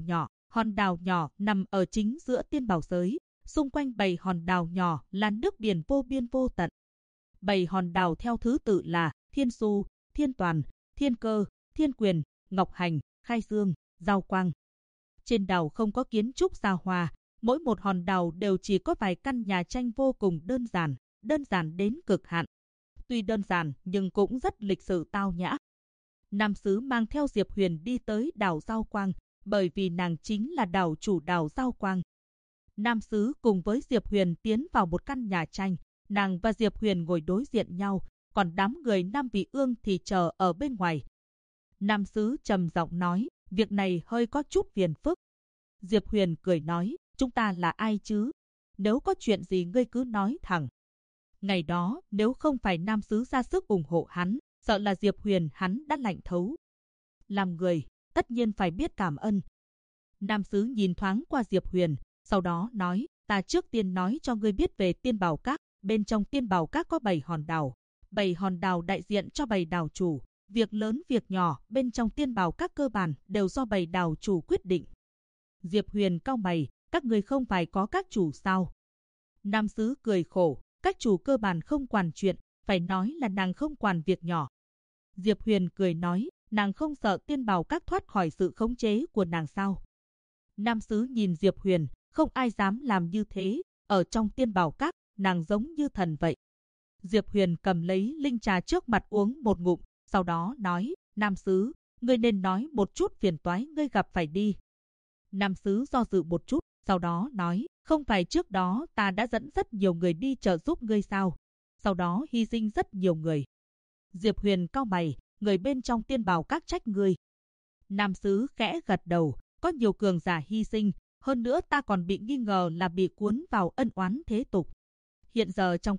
hòn đảo nhỏ nằm ở chính giữa tiên bảo giới. Xung quanh 7 hòn đảo nhỏ là nước biển vô biên vô tận. 7 hòn đảo theo thứ tự là Thiên Su, Thiên Toàn, Thiên Cơ, Thiên Quyền, Ngọc Hành, Khai Dương, Giao Quang. Trên đảo không có kiến trúc xa hoa, mỗi một hòn đảo đều chỉ có vài căn nhà tranh vô cùng đơn giản đến cực hạn. Tuy đơn giản nhưng cũng rất lịch sự tao nhã. Nam Sứ mang theo Diệp Huyền đi tới đảo Giao Quang, bởi vì nàng chính là đảo chủ đảo Giao Quang. Nam Sứ cùng với Diệp Huyền tiến vào một căn nhà tranh, nàng và Diệp Huyền ngồi đối diện nhau, còn đám người Nam Vị Ương thì chờ ở bên ngoài. Nam Sứ trầm giọng nói, việc này hơi có chút phiền phức. Diệp Huyền cười nói, chúng ta là ai chứ? Nếu có chuyện gì ngươi cứ nói thẳng. Ngày đó, nếu không phải Nam Sứ ra sức ủng hộ hắn, sợ là Diệp Huyền hắn đã lạnh thấu. Làm người, tất nhiên phải biết cảm ơn. Nam Sứ nhìn thoáng qua Diệp Huyền, sau đó nói, ta trước tiên nói cho ngươi biết về tiên bảo các. Bên trong tiên bảo các có 7 hòn đảo. 7 hòn đảo đại diện cho 7 đảo chủ. Việc lớn việc nhỏ bên trong tiên bảo các cơ bản đều do 7 đảo chủ quyết định. Diệp Huyền cau mày, các ngươi không phải có các chủ sao? Nam Sứ cười khổ, các chủ cơ bản không quản chuyện, phải nói là nàng không quản việc nhỏ. Diệp Huyền cười nói, nàng không sợ tiên bảo các thoát khỏi sự khống chế của nàng sao? Nam Sứ nhìn Diệp Huyền, không ai dám làm như thế, ở trong tiên bảo các, nàng giống như thần vậy. Diệp Huyền cầm lấy linh trà trước mặt uống một ngụm, sau đó nói, Nam Sứ, ngươi nên nói một chút phiền toái ngươi gặp phải đi. Nam Sứ do dự một chút, sau đó nói, không phải trước đó ta đã dẫn rất nhiều người đi trợ giúp ngươi sao? Sau đó hy sinh rất nhiều người. Diệp Huyền cau mày, người bên trong tiên bảo các trách ngươi. Nam Sứ khẽ gật đầu, có nhiều cường giả hy sinh, hơn nữa ta còn bị nghi ngờ là bị cuốn vào ân oán thế tục. Hiện giờ trong các,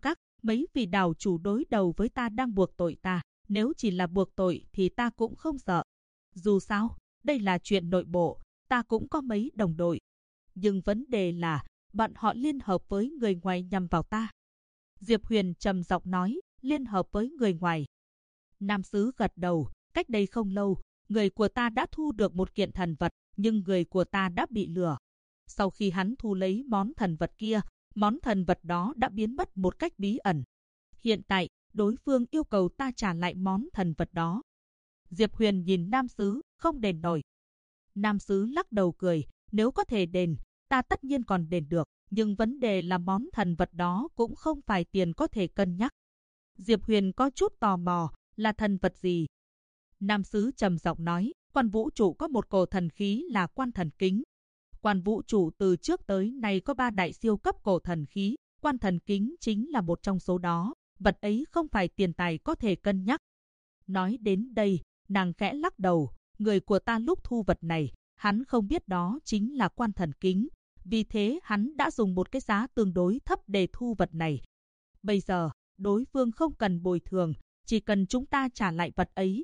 Mấy vị đảo chủ đối đầu với ta đang buộc tội ta, nếu chỉ là buộc tội thì ta cũng không sợ. Dù sao, đây là chuyện nội bộ, ta cũng có mấy đồng đội. Nhưng vấn đề là, bọn họ liên hợp với người ngoài nhằm vào ta. Diệp Huyền trầm giọng nói, liên hợp với người ngoài. Nam sứ gật đầu, cách đây không lâu, người của ta đã thu được một kiện thần vật, nhưng người của ta đã bị lừa. Sau khi hắn thu lấy món thần vật kia, món thần vật đó đã biến mất một cách bí ẩn. Hiện tại, đối phương yêu cầu ta trả lại món thần vật đó. Diệp Huyền nhìn Nam sứ, không đền nổi. Nam sứ lắc đầu cười, nếu có thể đền, ta tất nhiên còn đền được, nhưng vấn đề là món thần vật đó cũng không phải tiền có thể cân nhắc. Diệp Huyền có chút tò mò, là thần vật gì? Nam sứ trầm giọng nói, quan vũ trụ có một cổ thần khí là quan thần kính. Quan vũ trụ từ trước tới nay có 3 đại siêu cấp cổ thần khí, quan thần kính chính là một trong số đó, vật ấy không phải tiền tài có thể cân nhắc. Nói đến đây, nàng khẽ lắc đầu, người của ta lúc thu vật này, hắn không biết đó chính là quan thần kính, vì thế hắn đã dùng một cái giá tương đối thấp để thu vật này. Bây giờ, đối phương không cần bồi thường, chỉ cần chúng ta trả lại vật ấy.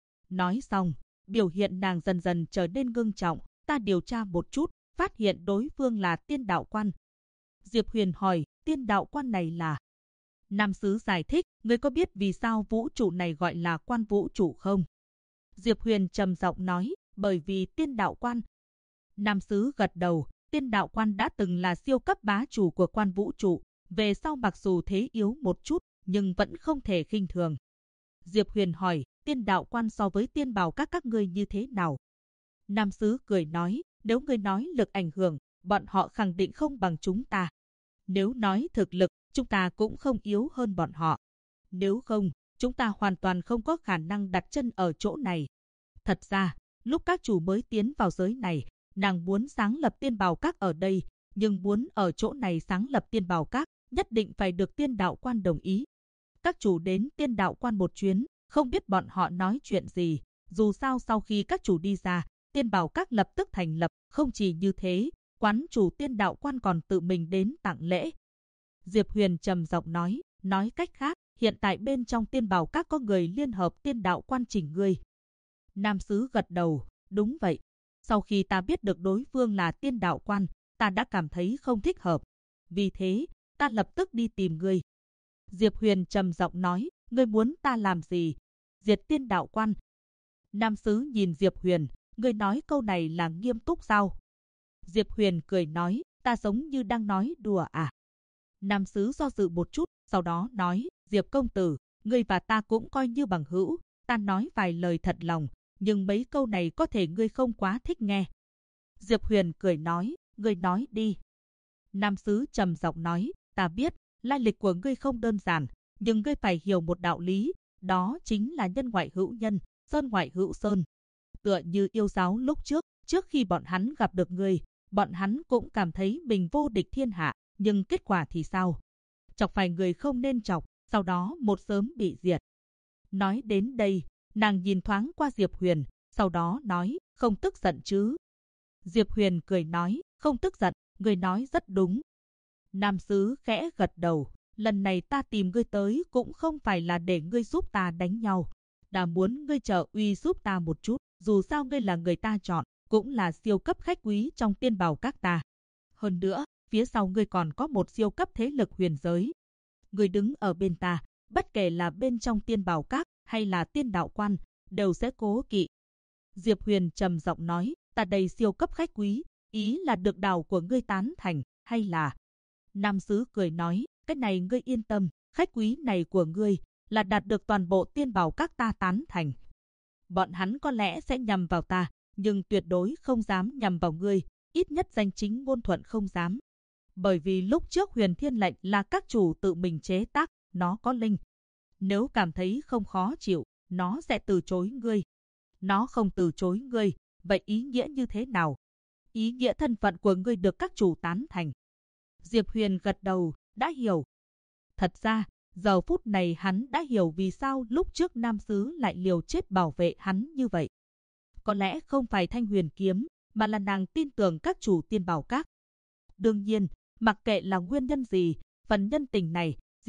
Nói xong, biểu hiện nàng dần dần trở nên ngưng trọng, ta điều tra một chút, phát hiện đối phương là Tiên Đạo Quan. Diệp Huyền hỏi, Tiên Đạo Quan này là? Nam sứ giải thích, ngươi có biết vì sao vũ trụ này gọi là quan vũ trụ không? Diệp Huyền trầm giọng nói, bởi vì Tiên Đạo Quan. Nam sứ gật đầu, Tiên Đạo Quan đã từng là siêu cấp bá chủ của quan vũ trụ, về sau mặc dù thế yếu một chút, nhưng vẫn không thể khinh thường. Diệp Huyền hỏi, Tiên Đạo Quan so với Tiên Bảo các ngươi như thế nào? Nam sứ cười nói, nếu ngươi nói lực ảnh hưởng, bọn họ khẳng định không bằng chúng ta. Nếu nói thực lực, chúng ta cũng không yếu hơn bọn họ. Nếu không, chúng ta hoàn toàn không có khả năng đặt chân ở chỗ này. Thật ra, lúc các chủ mới tiến vào giới này, nàng muốn sáng lập Tiên Bảo Các ở đây, nhưng muốn ở chỗ này sáng lập Tiên Bảo Các, nhất định phải được Tiên Đạo Quan đồng ý. Các chủ đến Tiên Đạo Quan một chuyến, không biết bọn họ nói chuyện gì. Dù sao sau khi các chủ đi ra, Tiên Bảo Các lập tức thành lập, không chỉ như thế, quán chủ Tiên Đạo Quan còn tự mình đến tặng lễ. Diệp Huyền trầm giọng nói cách khác, hiện tại bên trong Tiên Bảo Các có người liên hợp Tiên Đạo Quan chỉnh ngươi. Nam sứ gật đầu, đúng vậy. Sau khi ta biết được đối phương là Tiên Đạo Quan, ta đã cảm thấy không thích hợp. Vì thế, ta lập tức đi tìm ngươi. Diệp Huyền trầm giọng nói, ngươi muốn ta làm gì? Diệt Tiên Đạo Quan. Nam sứ nhìn Diệp Huyền, ngươi nói câu này là nghiêm túc sao? Diệp Huyền cười nói, ta giống như đang nói đùa à? Nam sứ do dự một chút, sau đó nói, Diệp công tử, ngươi và ta cũng coi như bằng hữu, ta nói vài lời thật lòng, nhưng mấy câu này có thể ngươi không quá thích nghe. Diệp Huyền cười nói, ngươi nói đi. Nam sứ trầm giọng nói, ta biết, lai lịch của ngươi không đơn giản, nhưng ngươi phải hiểu một đạo lý, đó chính là nhân ngoại hữu nhân, sơn ngoại hữu sơn. Tựa như yêu giáo lúc trước khi bọn hắn gặp được ngươi, bọn hắn cũng cảm thấy mình vô địch thiên hạ, nhưng kết quả thì sao? Chọc phải người không nên chọc, sau đó một sớm bị diệt. Nói đến đây, nàng nhìn thoáng qua Diệp Huyền, sau đó nói, không tức giận chứ? Diệp Huyền cười nói, không tức giận, ngươi nói rất đúng. Nam sứ khẽ gật đầu, lần này ta tìm ngươi tới cũng không phải là để ngươi giúp ta đánh nhau, đã muốn ngươi trợ uy giúp ta một chút, dù sao ngươi là người ta chọn, cũng là siêu cấp khách quý trong Tiên Bảo Các ta. Hơn nữa, phía sau ngươi còn có một siêu cấp thế lực huyền giới. Ngươi đứng ở bên ta, bất kể là bên trong Tiên Bảo Các hay là Tiên Đạo Quan, đều sẽ cố kỵ. Diệp Huyền trầm giọng nói, ta đây siêu cấp khách quý, ý là được đạo của ngươi tán thành, hay là... Nam sứ cười nói, cái này ngươi yên tâm, khách quý này của ngươi là đạt được toàn bộ Tiên Bảo Các ta tán thành. Bọn hắn có lẽ sẽ nhằm vào ta, nhưng tuyệt đối không dám nhằm vào ngươi, ít nhất danh chính ngôn thuận không dám. Bởi vì lúc trước Huyền Thiên lệnh là các chủ tự mình chế tác, nó có linh. Nếu cảm thấy không khó chịu, nó sẽ từ chối ngươi. Nó không từ chối ngươi, vậy ý nghĩa như thế nào? Ý nghĩa thân phận của ngươi được các chủ tán thành. Diệp Huyền gật đầu, đã hiểu. Thật ra, giờ phút này hắn đã hiểu vì sao lúc trước Nam sứ lại liều chết bảo vệ hắn như vậy. Có lẽ không phải Thanh Huyền kiếm, mà là nàng tin tưởng các chủ Tiên Bảo Các. Đương nhiên, mặc kệ là nguyên nhân gì, phần nhân tình này,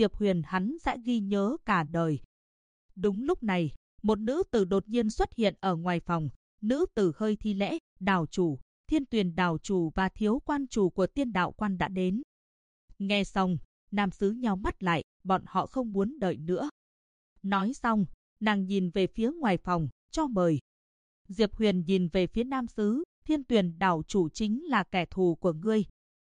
Diệp Huyền hắn sẽ ghi nhớ cả đời. Đúng lúc này, một nữ tử đột nhiên xuất hiện ở ngoài phòng. Nữ tử hơi thi lễ, đào chủ, Thiên Tuyền đào chủ và thiếu quan chủ của Tiên Đạo Quan đã đến. Nghe xong, nam sứ nheo mắt lại, bọn họ không muốn đợi nữa. Nói xong, nàng nhìn về phía ngoài phòng, cho mời. Diệp Huyền nhìn về phía nam sứ, Thiên Tuyền đảo chủ chính là kẻ thù của ngươi.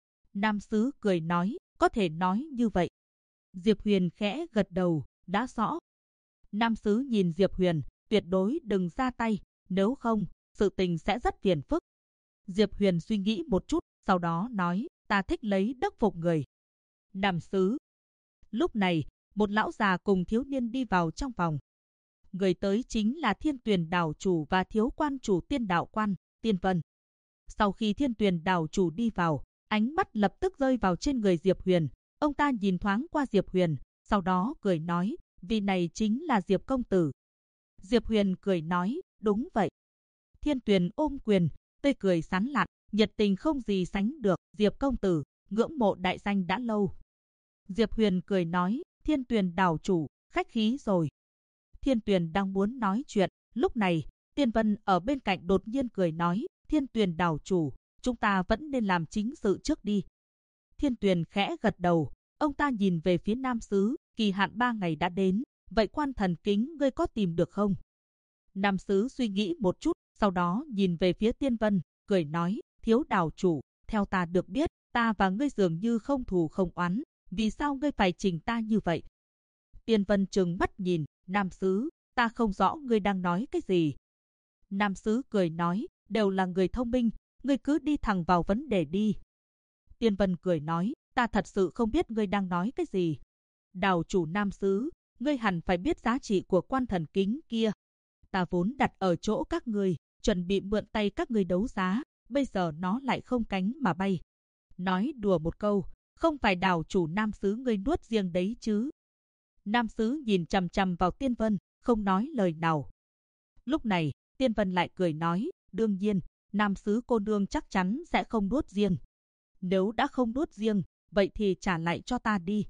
Nam sứ cười nói, có thể nói như vậy. Diệp Huyền khẽ gật đầu, đã rõ. Nam sứ nhìn Diệp Huyền, tuyệt đối đừng ra tay, nếu không, sự tình sẽ rất phiền phức. Diệp Huyền suy nghĩ một chút, sau đó nói, ta thích lấy đức phục người. Nam sứ. Lúc này, một lão già cùng thiếu niên đi vào trong phòng. Người tới chính là Thiên Tuyền đảo chủ và thiếu quan chủ Tiên Đạo Quan, Tiên Vân. Sau khi Thiên Tuyền đảo chủ đi vào, ánh mắt lập tức rơi vào trên người Diệp Huyền. Ông ta nhìn thoáng qua Diệp Huyền, sau đó cười nói, vị này chính là Diệp công tử. Diệp Huyền cười nói, đúng vậy. Thiên Tuyền ôm quyền, tươi cười sán lạn, nhiệt tình không gì sánh được. Diệp công tử, ngưỡng mộ đại danh đã lâu. Diệp Huyền cười nói, Thiên Tuyền đảo chủ, khách khí rồi. Thiên Tuyền đang muốn nói chuyện, lúc này, Tiên Vân ở bên cạnh đột nhiên cười nói, Thiên Tuyền đảo chủ, chúng ta vẫn nên làm chính sự trước đi. Thiên Tuyền khẽ gật đầu, ông ta nhìn về phía nam sứ, kỳ hạn 3 ngày đã đến, vậy quan thần kính ngươi có tìm được không? Nam sứ suy nghĩ một chút, sau đó nhìn về phía Tiên Vân, cười nói, thiếu đảo chủ, theo ta được biết, ta và ngươi dường như không thù không oán, vì sao ngươi phải chỉnh ta như vậy? Tiên Vân trừng mắt nhìn, nam sứ, ta không rõ ngươi đang nói cái gì. Nam sứ cười nói, đều là người thông minh, ngươi cứ đi thẳng vào vấn đề đi. Tiên Vân cười nói, ta thật sự không biết ngươi đang nói cái gì. Đảo chủ nam sứ, ngươi hẳn phải biết giá trị của quan thần kính kia. Ta vốn đặt ở chỗ các ngươi, chuẩn bị mượn tay các ngươi đấu giá, bây giờ nó lại không cánh mà bay. Nói đùa một câu, không phải đảo chủ nam sứ ngươi nuốt riêng đấy chứ. Nam sứ nhìn chằm chằm vào Tiên Vân, không nói lời nào. Lúc này, Tiên Vân lại cười nói, đương nhiên, nam sứ cô nương chắc chắn sẽ không nuốt riêng. Nếu đã không nuốt riêng, vậy thì trả lại cho ta đi.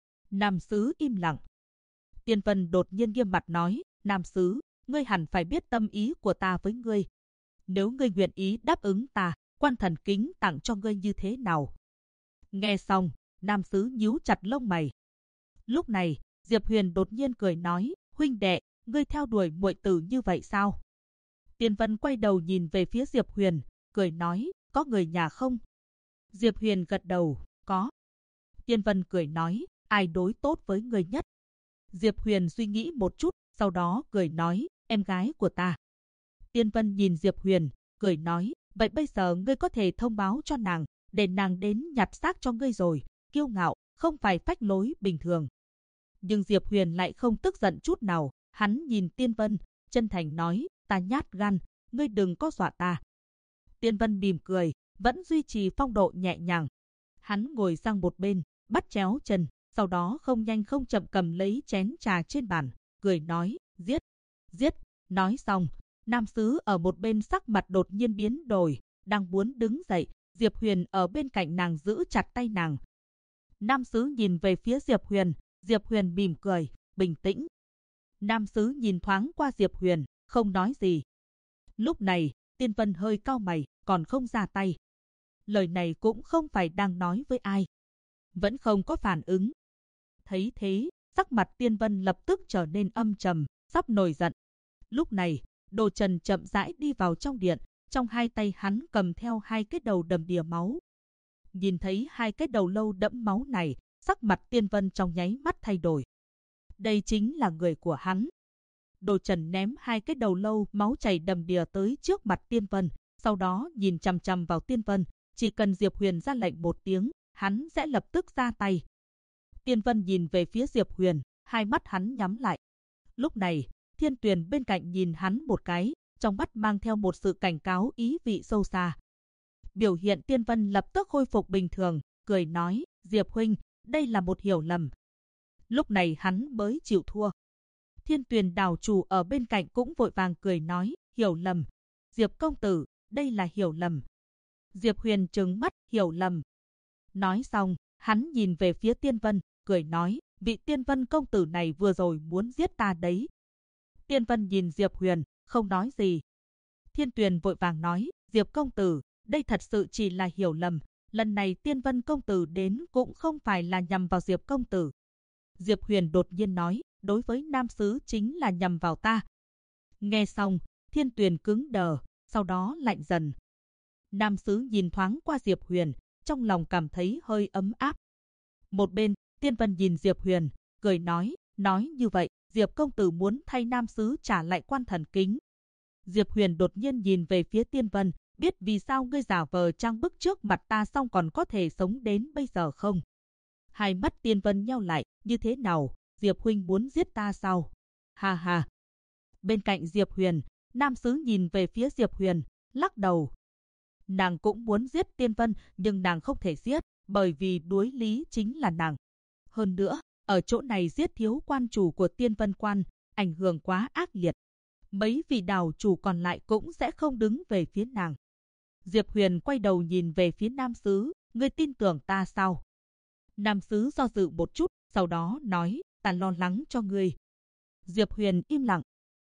Nam sứ im lặng. Tiên Vân đột nhiên nghiêm mặt nói, nam sứ, ngươi hẳn phải biết tâm ý của ta với ngươi. Nếu ngươi nguyện ý đáp ứng ta, quan thần kính tặng cho ngươi như thế nào? Nghe xong, nam sứ nhíu chặt lông mày. Lúc này, Diệp Huyền đột nhiên cười nói, huynh đệ, ngươi theo đuổi muội tử như vậy sao? Tiên Vân quay đầu nhìn về phía Diệp Huyền, cười nói, có người nhà không? Diệp Huyền gật đầu, có. Tiên Vân cười nói, ai đối tốt với ngươi nhất? Diệp Huyền suy nghĩ một chút, sau đó cười nói, em gái của ta. Tiên Vân nhìn Diệp Huyền, cười nói, vậy bây giờ ngươi có thể thông báo cho nàng, để nàng đến nhặt xác cho ngươi rồi, kiêu ngạo, không phải phách lối bình thường. Nhưng Diệp Huyền lại không tức giận chút nào, hắn nhìn Tiên Vân, chân thành nói, ta nhát gan, ngươi đừng có dọa ta. Tiên Vân mỉm cười, vẫn duy trì phong độ nhẹ nhàng. Hắn ngồi sang một bên, bắt chéo chân, sau đó không nhanh không chậm cầm lấy chén trà trên bàn, cười nói, giết, giết. Nói xong, nam sứ ở một bên sắc mặt đột nhiên biến đổi, đang muốn đứng dậy, Diệp Huyền ở bên cạnh nàng giữ chặt tay nàng. Nam sứ nhìn về phía Diệp Huyền, Diệp Huyền mỉm cười, bình tĩnh. Nam sứ nhìn thoáng qua Diệp Huyền, không nói gì. Lúc này, Tiên Vân hơi cau mày, còn không ra tay. Lời này cũng không phải đang nói với ai. Vẫn không có phản ứng. Thấy thế, sắc mặt Tiên Vân lập tức trở nên âm trầm, sắp nổi giận. Lúc này, Đồ Trần chậm rãi đi vào trong điện, trong hai tay hắn cầm theo hai cái đầu đầm đìa máu. Nhìn thấy hai cái đầu lâu đẫm máu này, sắc mặt Tiên Vân trong nháy mắt thay đổi. Đây chính là người của hắn. Đồ Trần ném hai cái đầu lâu máu chảy đầm đìa tới trước mặt Tiên Vân, sau đó nhìn chằm chằm vào Tiên Vân, chỉ cần Diệp Huyền ra lệnh một tiếng, hắn sẽ lập tức ra tay. Tiên Vân nhìn về phía Diệp Huyền, hai mắt hắn nhắm lại. Lúc này, Thiên Tuyền bên cạnh nhìn hắn một cái, trong mắt mang theo một sự cảnh cáo ý vị sâu xa. Biểu hiện Tiên Vân lập tức khôi phục bình thường, cười nói, Diệp huynh, đây là một hiểu lầm. Lúc này hắn mới chịu thua. Thiên Tuyền đảo chủ ở bên cạnh cũng vội vàng cười nói, hiểu lầm. Diệp công tử, đây là hiểu lầm. Diệp Huyền trừng mắt, hiểu lầm. Nói xong, hắn nhìn về phía Tiên Vân, cười nói, vị Tiên Vân công tử này vừa rồi muốn giết ta đấy. Tiên Vân nhìn Diệp Huyền, không nói gì. Thiên Tuyền vội vàng nói, Diệp công tử, đây thật sự chỉ là hiểu lầm. Lần này Tiên Vân công tử đến cũng không phải là nhằm vào Diệp công tử. Diệp Huyền đột nhiên nói, đối với nam sứ chính là nhằm vào ta. Nghe xong, Thiên Tuyền cứng đờ, sau đó lạnh dần. Nam sứ nhìn thoáng qua Diệp Huyền, trong lòng cảm thấy hơi ấm áp. Một bên, Tiên Vân nhìn Diệp Huyền, cười nói như vậy, Diệp công tử muốn thay nam sứ trả lại quan thần kính. Diệp Huyền đột nhiên nhìn về phía Tiên Vân, biết vì sao ngươi giả vờ trang bức trước mặt ta xong còn có thể sống đến bây giờ không? Hai mắt Tiên Vân nheo lại, như thế nào, Diệp huynh muốn giết ta sao? Ha ha. Bên cạnh Diệp Huyền, nam sứ nhìn về phía Diệp Huyền, lắc đầu. Nàng cũng muốn giết Tiên Vân, nhưng nàng không thể giết, bởi vì đối lý chính là nàng. Hơn nữa, ở chỗ này giết thiếu quan chủ của Tiên Vân Quan, ảnh hưởng quá ác liệt. Mấy vị đào chủ còn lại cũng sẽ không đứng về phía nàng. Diệp Huyền quay đầu nhìn về phía nam sứ, ngươi tin tưởng ta sao? Nam sứ do dự một chút, sau đó nói, ta lo lắng cho ngươi. Diệp Huyền im lặng.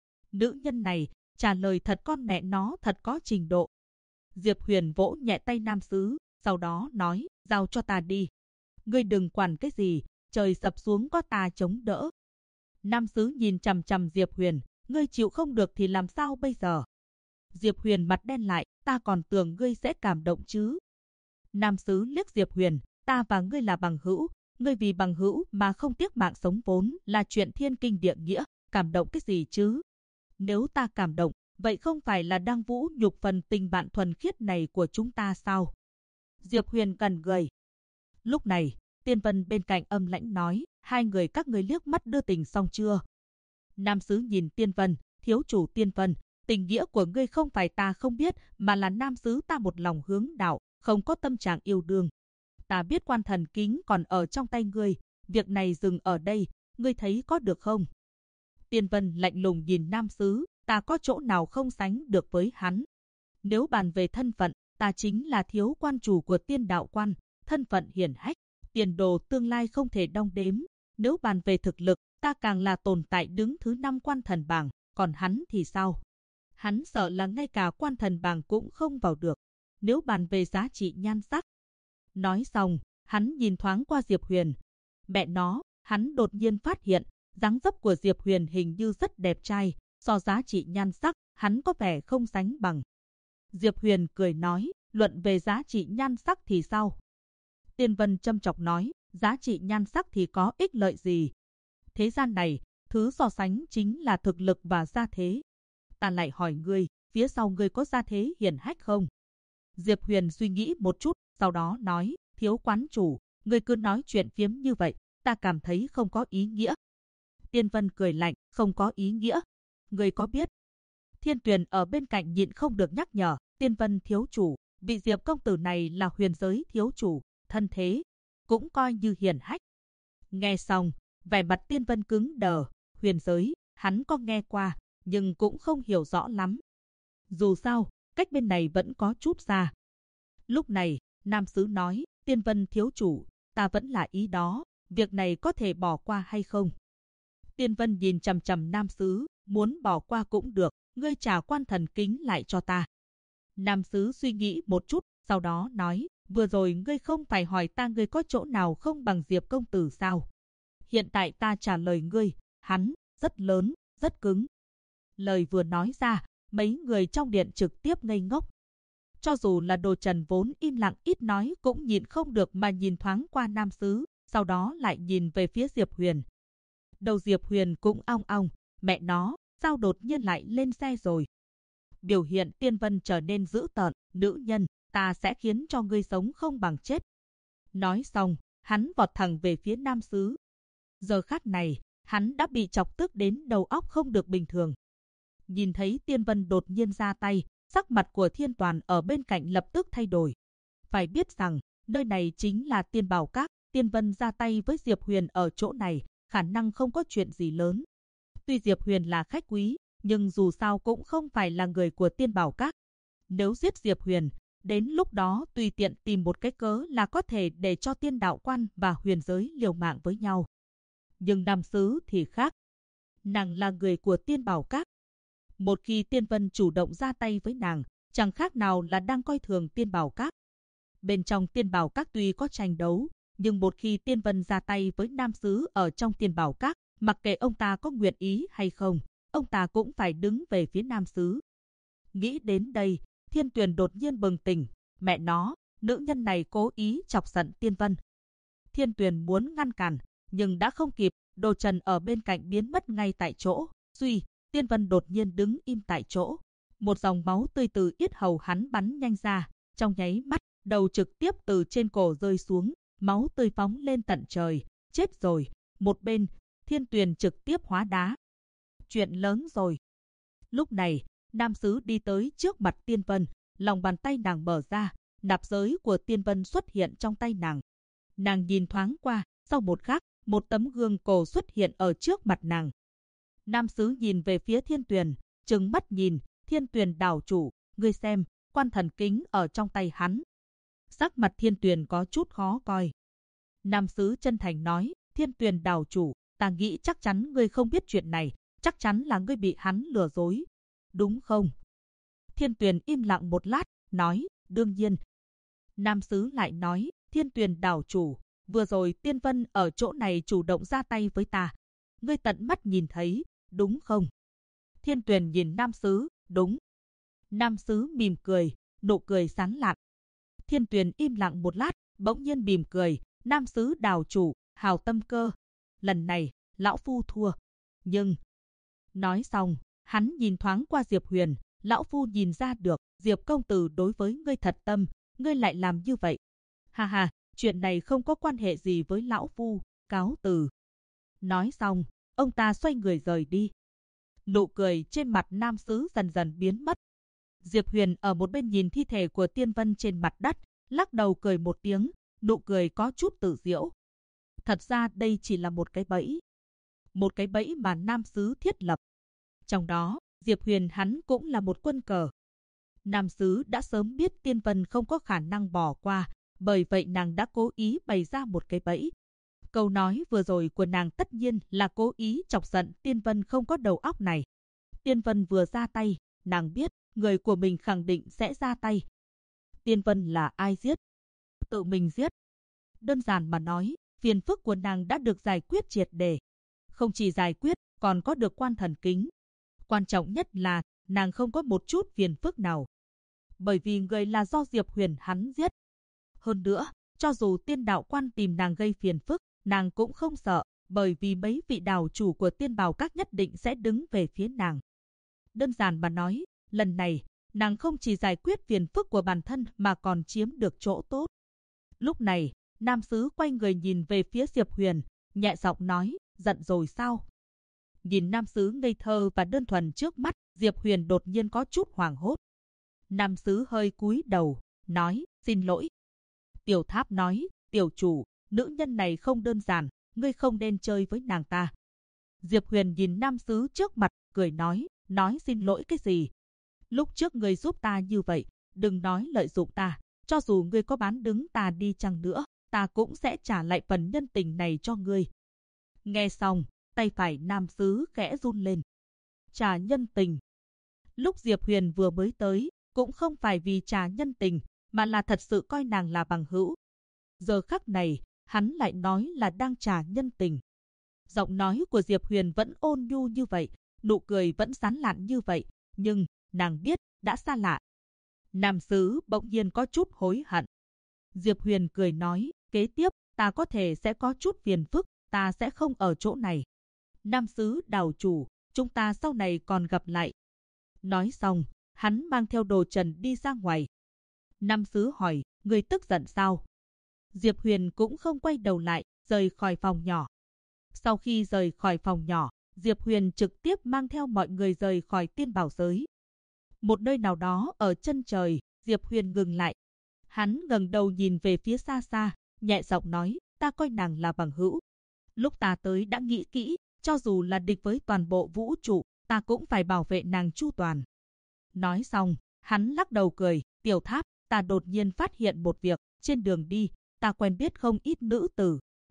Nữ nhân này, trả lời thật con mẹ nó thật có trình độ. Diệp Huyền vỗ nhẹ tay nam sứ, sau đó nói, giao cho ta đi. Ngươi đừng quản cái gì, trời sập xuống có ta chống đỡ. Nam sứ nhìn chằm chằm Diệp Huyền, ngươi chịu không được thì làm sao bây giờ? Diệp Huyền mặt đen lại, ta còn tưởng ngươi sẽ cảm động chứ. Nam sứ liếc Diệp Huyền, ta và ngươi là bằng hữu, ngươi vì bằng hữu mà không tiếc mạng sống vốn là chuyện thiên kinh địa nghĩa, cảm động cái gì chứ? Nếu ta cảm động, vậy không phải là đang vũ nhục phần tình bạn thuần khiết này của chúng ta sao? Diệp Huyền gần người. Lúc này, Tiên Vân bên cạnh âm lãnh nói, hai người các ngươi liếc mắt đưa tình xong chưa? Nam sứ nhìn Tiên Vân, thiếu chủ Tiên Vân, tình nghĩa của ngươi không phải ta không biết, mà là nam sứ ta một lòng hướng đạo, không có tâm trạng yêu đương. Ta biết quan thần kính còn ở trong tay ngươi, việc này dừng ở đây, ngươi thấy có được không? Tiên Vân lạnh lùng nhìn nam sứ, ta có chỗ nào không sánh được với hắn? Nếu bàn về thân phận, ta chính là thiếu quan chủ của Tiên Đạo Quan, thân phận hiển hách, tiền đồ tương lai không thể đong đếm. Nếu bàn về thực lực, ta càng là tồn tại đứng thứ 5 quan thần bảng, còn hắn thì sao? Hắn sợ là ngay cả quan thần bảng cũng không vào được. Nếu bàn về giá trị nhan sắc. Nói xong, hắn nhìn thoáng qua Diệp Huyền. Mẹ nó, hắn đột nhiên phát hiện, dáng dấp của Diệp Huyền hình như rất đẹp trai, so giá trị nhan sắc, hắn có vẻ không sánh bằng. Diệp Huyền cười nói, luận về giá trị nhan sắc thì sao? Tiên Vân châm chọc nói, giá trị nhan sắc thì có ích lợi gì? Thế gian này, thứ so sánh chính là thực lực và gia thế. Ta lại hỏi ngươi, phía sau ngươi có gia thế hiển hách không? Diệp Huyền suy nghĩ một chút, sau đó nói, thiếu quán chủ, ngươi cứ nói chuyện phiếm như vậy, ta cảm thấy không có ý nghĩa. Tiên Vân cười lạnh, không có ý nghĩa. Ngươi có biết? Thiên Tuyền ở bên cạnh nhịn không được nhắc nhở, Tiên Vân thiếu chủ, vị Diệp công tử này là huyền giới thiếu chủ, thân thế, cũng coi như hiển hách. Nghe xong, vẻ mặt Tiên Vân cứng đờ, huyền giới, hắn có nghe qua, nhưng cũng không hiểu rõ lắm. Dù sao, cách bên này vẫn có chút xa. Lúc này, nam sứ nói, Tiên Vân thiếu chủ, ta vẫn là ý đó, việc này có thể bỏ qua hay không? Tiên Vân nhìn chằm chằm nam sứ, muốn bỏ qua cũng được, ngươi trả quan thần kính lại cho ta. Nam sứ suy nghĩ một chút, sau đó nói, vừa rồi ngươi không phải hỏi ta ngươi có chỗ nào không bằng Diệp công tử sao? Hiện tại ta trả lời ngươi, hắn, rất lớn, rất cứng. Lời vừa nói ra, mấy người trong điện trực tiếp ngây ngốc. Cho dù là Đồ Trần vốn im lặng ít nói cũng nhìn không được mà nhìn thoáng qua nam sứ, sau đó lại nhìn về phía Diệp Huyền. Đầu Diệp Huyền cũng ong ong, mẹ nó, sao đột nhiên lại lên xe rồi? Biểu hiện Tiên Vân trở nên dữ tợn, nữ nhân, ta sẽ khiến cho ngươi sống không bằng chết. Nói xong, hắn vọt thẳng về phía nam sứ. Giờ khắc này, hắn đã bị chọc tức đến đầu óc không được bình thường. Nhìn thấy Tiên Vân đột nhiên ra tay, sắc mặt của Thiên Toàn ở bên cạnh lập tức thay đổi. Phải biết rằng, nơi này chính là Tiên Bảo Các, Tiên Vân ra tay với Diệp Huyền ở chỗ này, khả năng không có chuyện gì lớn. Tuy Diệp Huyền là khách quý, nhưng dù sao cũng không phải là người của Tiên Bảo Các. Nếu giết Diệp Huyền, đến lúc đó tùy tiện tìm một cái cớ là có thể để cho Tiên Đạo Quan và huyền giới liều mạng với nhau. Nhưng Nam Sứ thì khác. Nàng là người của Tiên Bảo Các. Một khi Tiên Vân chủ động ra tay với nàng, chẳng khác nào là đang coi thường Tiên Bảo Các. Bên trong Tiên Bảo Các tuy có tranh đấu, nhưng một khi Tiên Vân ra tay với Nam Sứ ở trong Tiên Bảo Các, mặc kệ ông ta có nguyện ý hay không, ông ta cũng phải đứng về phía Nam Sứ. Nghĩ đến đây, Thiên Tuyền đột nhiên bừng tỉnh, mẹ nó, nữ nhân này cố ý chọc giận Tiên Vân. Thiên Tuyền muốn ngăn cản, nhưng đã không kịp, Đồ Trần ở bên cạnh biến mất ngay tại chỗ. Suy, Tiên Vân đột nhiên đứng im tại chỗ. Một dòng máu tươi từ yết hầu hắn bắn nhanh ra, trong nháy mắt, đầu trực tiếp từ trên cổ rơi xuống, máu tươi phóng lên tận trời. Chết rồi. Một bên, Thiên Tuyền trực tiếp hóa đá. Chuyện lớn rồi. Lúc này, Nam Sứ đi tới trước mặt Tiên Vân, lòng bàn tay nàng mở ra, nạp giới của Tiên Vân xuất hiện trong tay nàng. Nàng nhìn thoáng qua, sau một khắc, một tấm gương cổ xuất hiện ở trước mặt nàng. Nam Sứ nhìn về phía Thiên Tuyền, trừng mắt nhìn, Thiên Tuyền đảo chủ, ngươi xem, quan thần kính ở trong tay hắn. Sắc mặt Thiên Tuyền có chút khó coi. Nam Sứ chân thành nói, Thiên Tuyền đảo chủ, ta nghĩ chắc chắn ngươi không biết chuyện này, chắc chắn là ngươi bị hắn lừa dối. Đúng không? Thiên Tuyền im lặng một lát, nói, đương nhiên. Nam Sứ lại nói, Thiên Tuyền đảo chủ, vừa rồi Tiên Vân ở chỗ này chủ động ra tay với ta. Ngươi tận mắt nhìn thấy, đúng không? Thiên Tuyền nhìn Nam Sứ, đúng. Nam Sứ mỉm cười, nụ cười sán lạn. Thiên Tuyền im lặng một lát, bỗng nhiên mỉm cười, Nam Sứ đảo chủ, hào tâm cơ. Lần này, lão phu thua. Nhưng... Nói xong, hắn nhìn thoáng qua Diệp Huyền, lão phu nhìn ra được, Diệp công tử đối với ngươi thật tâm, ngươi lại làm như vậy. Ha ha, chuyện này không có quan hệ gì với lão phu, cáo từ. Nói xong, ông ta xoay người rời đi. Nụ cười trên mặt Nam Sứ dần dần biến mất. Diệp Huyền ở một bên nhìn thi thể của Tiên Vân trên mặt đất, lắc đầu cười một tiếng, nụ cười có chút tự giễu. Thật ra đây chỉ là một cái bẫy. Một cái bẫy mà Nam Sứ thiết lập. Trong đó, Diệp Huyền hắn cũng là một quân cờ. Nam Sứ đã sớm biết Tiên Vân không có khả năng bỏ qua, bởi vậy nàng đã cố ý bày ra một cái bẫy. Câu nói vừa rồi của nàng tất nhiên là cố ý chọc giận Tiên Vân không có đầu óc này. Tiên Vân vừa ra tay, nàng biết người của mình khẳng định sẽ ra tay. Tiên Vân là ai giết? Tự mình giết. Đơn giản mà nói, phiền phức của nàng đã được giải quyết triệt để. Không chỉ giải quyết, còn có được quan thần kính. Quan trọng nhất là nàng không có một chút phiền phức nào. Bởi vì người là do Diệp Huyền hắn giết. Hơn nữa, cho dù Tiên Đạo Quan tìm nàng gây phiền phức, nàng cũng không sợ, bởi vì mấy vị đảo chủ của Tiên Bảo Các nhất định sẽ đứng về phía nàng. Đơn giản mà nói, lần này, nàng không chỉ giải quyết phiền phức của bản thân mà còn chiếm được chỗ tốt. Lúc này, Nam Sứ quay người nhìn về phía Diệp Huyền, nhẹ giọng nói, giận rồi sao? Nhìn Nam Sứ ngây thơ và đơn thuần trước mắt, Diệp Huyền đột nhiên có chút hoảng hốt. Nam Sứ hơi cúi đầu, nói, xin lỗi. Tiểu Tháp nói, tiểu chủ, nữ nhân này không đơn giản, ngươi không nên chơi với nàng ta. Diệp Huyền nhìn Nam Sứ trước mặt, cười nói xin lỗi cái gì? Lúc trước ngươi giúp ta như vậy, đừng nói lợi dụng ta, cho dù ngươi có bán đứng ta đi chăng nữa, ta cũng sẽ trả lại phần nhân tình này cho ngươi. Nghe xong, tay phải Nam Sứ khẽ run lên. Trả nhân tình. Lúc Diệp Huyền vừa mới tới, cũng không phải vì trả nhân tình, mà là thật sự coi nàng là bằng hữu. Giờ khắc này, hắn lại nói là đang trả nhân tình. Giọng nói của Diệp Huyền vẫn ôn nhu như vậy, nụ cười vẫn sán lạn như vậy, nhưng nàng biết đã xa lạ. Nam Sứ bỗng nhiên có chút hối hận. Diệp Huyền cười nói, kế tiếp, ta có thể sẽ có chút phiền phức, ta sẽ không ở chỗ này. Nam Sứ đảo chủ, chúng ta sau này còn gặp lại. Nói xong, hắn mang theo Đồ Trần đi ra ngoài. Nam Sứ hỏi, người tức giận sao? Diệp Huyền cũng không quay đầu lại, rời khỏi phòng nhỏ. Sau khi rời khỏi phòng nhỏ, Diệp Huyền trực tiếp mang theo mọi người rời khỏi Tiên Bảo giới. Một nơi nào đó ở chân trời, Diệp Huyền ngừng lại. Hắn ngẩng đầu nhìn về phía xa xa, nhẹ giọng nói, ta coi nàng là bằng hữu. Lúc ta tới đã nghĩ kỹ, cho dù là địch với toàn bộ vũ trụ, ta cũng phải bảo vệ nàng chu toàn. Nói xong, hắn lắc đầu cười, Tiểu Tháp, ta đột nhiên phát hiện một việc, trên đường đi, ta quen biết không ít nữ tử.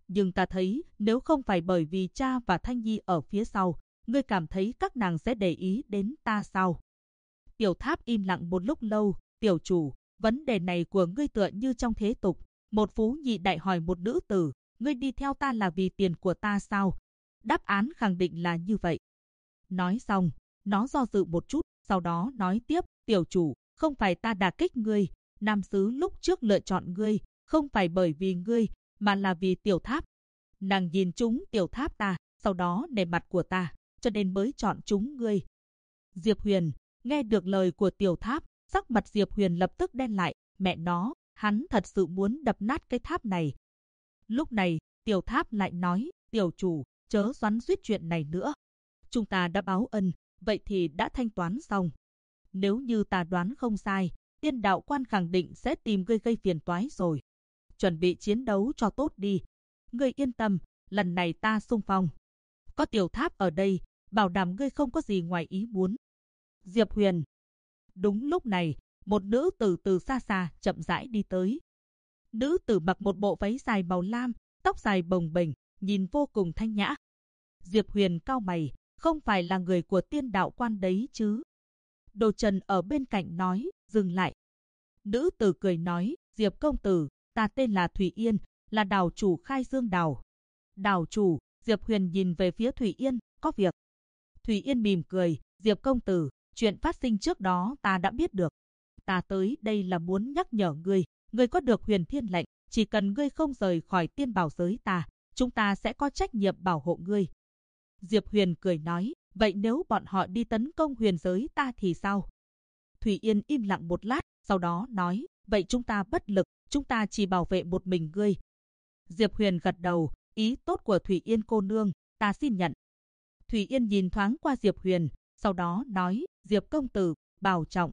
Nhưng ta thấy nếu không phải bởi vì cha và Thanh Nhi ở phía sau, ngươi cảm thấy các nàng sẽ để ý đến ta sao? Tiểu Tháp im lặng một lúc lâu. Tiểu chủ, vấn đề này của ngươi tựa như trong thế tục. Một phú nhị đại hỏi một nữ tử, ngươi đi theo ta là vì tiền của ta sao? Đáp án khẳng định là như vậy. Nói xong, nó do dự một chút, sau đó nói tiếp, tiểu chủ, không phải ta đả kích ngươi, nam sứ lúc trước lựa chọn ngươi, không phải bởi vì ngươi, mà là vì Tiểu Tháp. Nàng nhìn chúng Tiểu Tháp ta, sau đó nể mặt của ta, cho nên mới chọn chúng ngươi. Diệp Huyền, nghe được lời của Tiểu Tháp, sắc mặt Diệp Huyền lập tức đen lại, mẹ nó, hắn thật sự muốn đập nát cái tháp này. Lúc này, Tiểu Tháp lại nói, tiểu chủ, chớ xoắn xuýt chuyện này nữa. Chúng ta đã báo ân, vậy thì đã thanh toán xong. Nếu như ta đoán không sai, Tiên Đạo Quan khẳng định sẽ tìm ngươi gây phiền toái rồi. Chuẩn bị chiến đấu cho tốt đi. Ngươi yên tâm, lần này ta xung phong. Có Tiểu Tháp ở đây, bảo đảm ngươi không có gì ngoài ý muốn. Diệp Huyền. Đúng lúc này, một nữ tử từ xa xa chậm rãi đi tới. Nữ tử mặc một bộ váy dài màu lam, tóc dài bồng bềnh, nhìn vô cùng thanh nhã. Diệp Huyền cau mày, không phải là người của Tiên Đạo Quan đấy chứ? Đồ Trần ở bên cạnh nói, dừng lại. Nữ tử cười nói, Diệp công tử, ta tên là Thủy Yên, là đào chủ Khai Dương Đào. Đào chủ, Diệp Huyền nhìn về phía Thủy Yên, có việc. Thủy Yên mỉm cười, Diệp công tử, chuyện phát sinh trước đó ta đã biết được. Ta tới đây là muốn nhắc nhở ngươi, ngươi có được Huyền Thiên lệnh, chỉ cần ngươi không rời khỏi tiên bảo giới ta, chúng ta sẽ có trách nhiệm bảo hộ ngươi. Diệp Huyền cười nói, vậy nếu bọn họ đi tấn công huyền giới ta thì sao? Thủy Yên im lặng một lát, sau đó nói, vậy chúng ta bất lực, chúng ta chỉ bảo vệ một mình ngươi. Diệp Huyền gật đầu, ý tốt của Thủy Yên cô nương, ta xin nhận. Thủy Yên nhìn thoáng qua Diệp Huyền, sau đó nói, Diệp công tử, bảo trọng.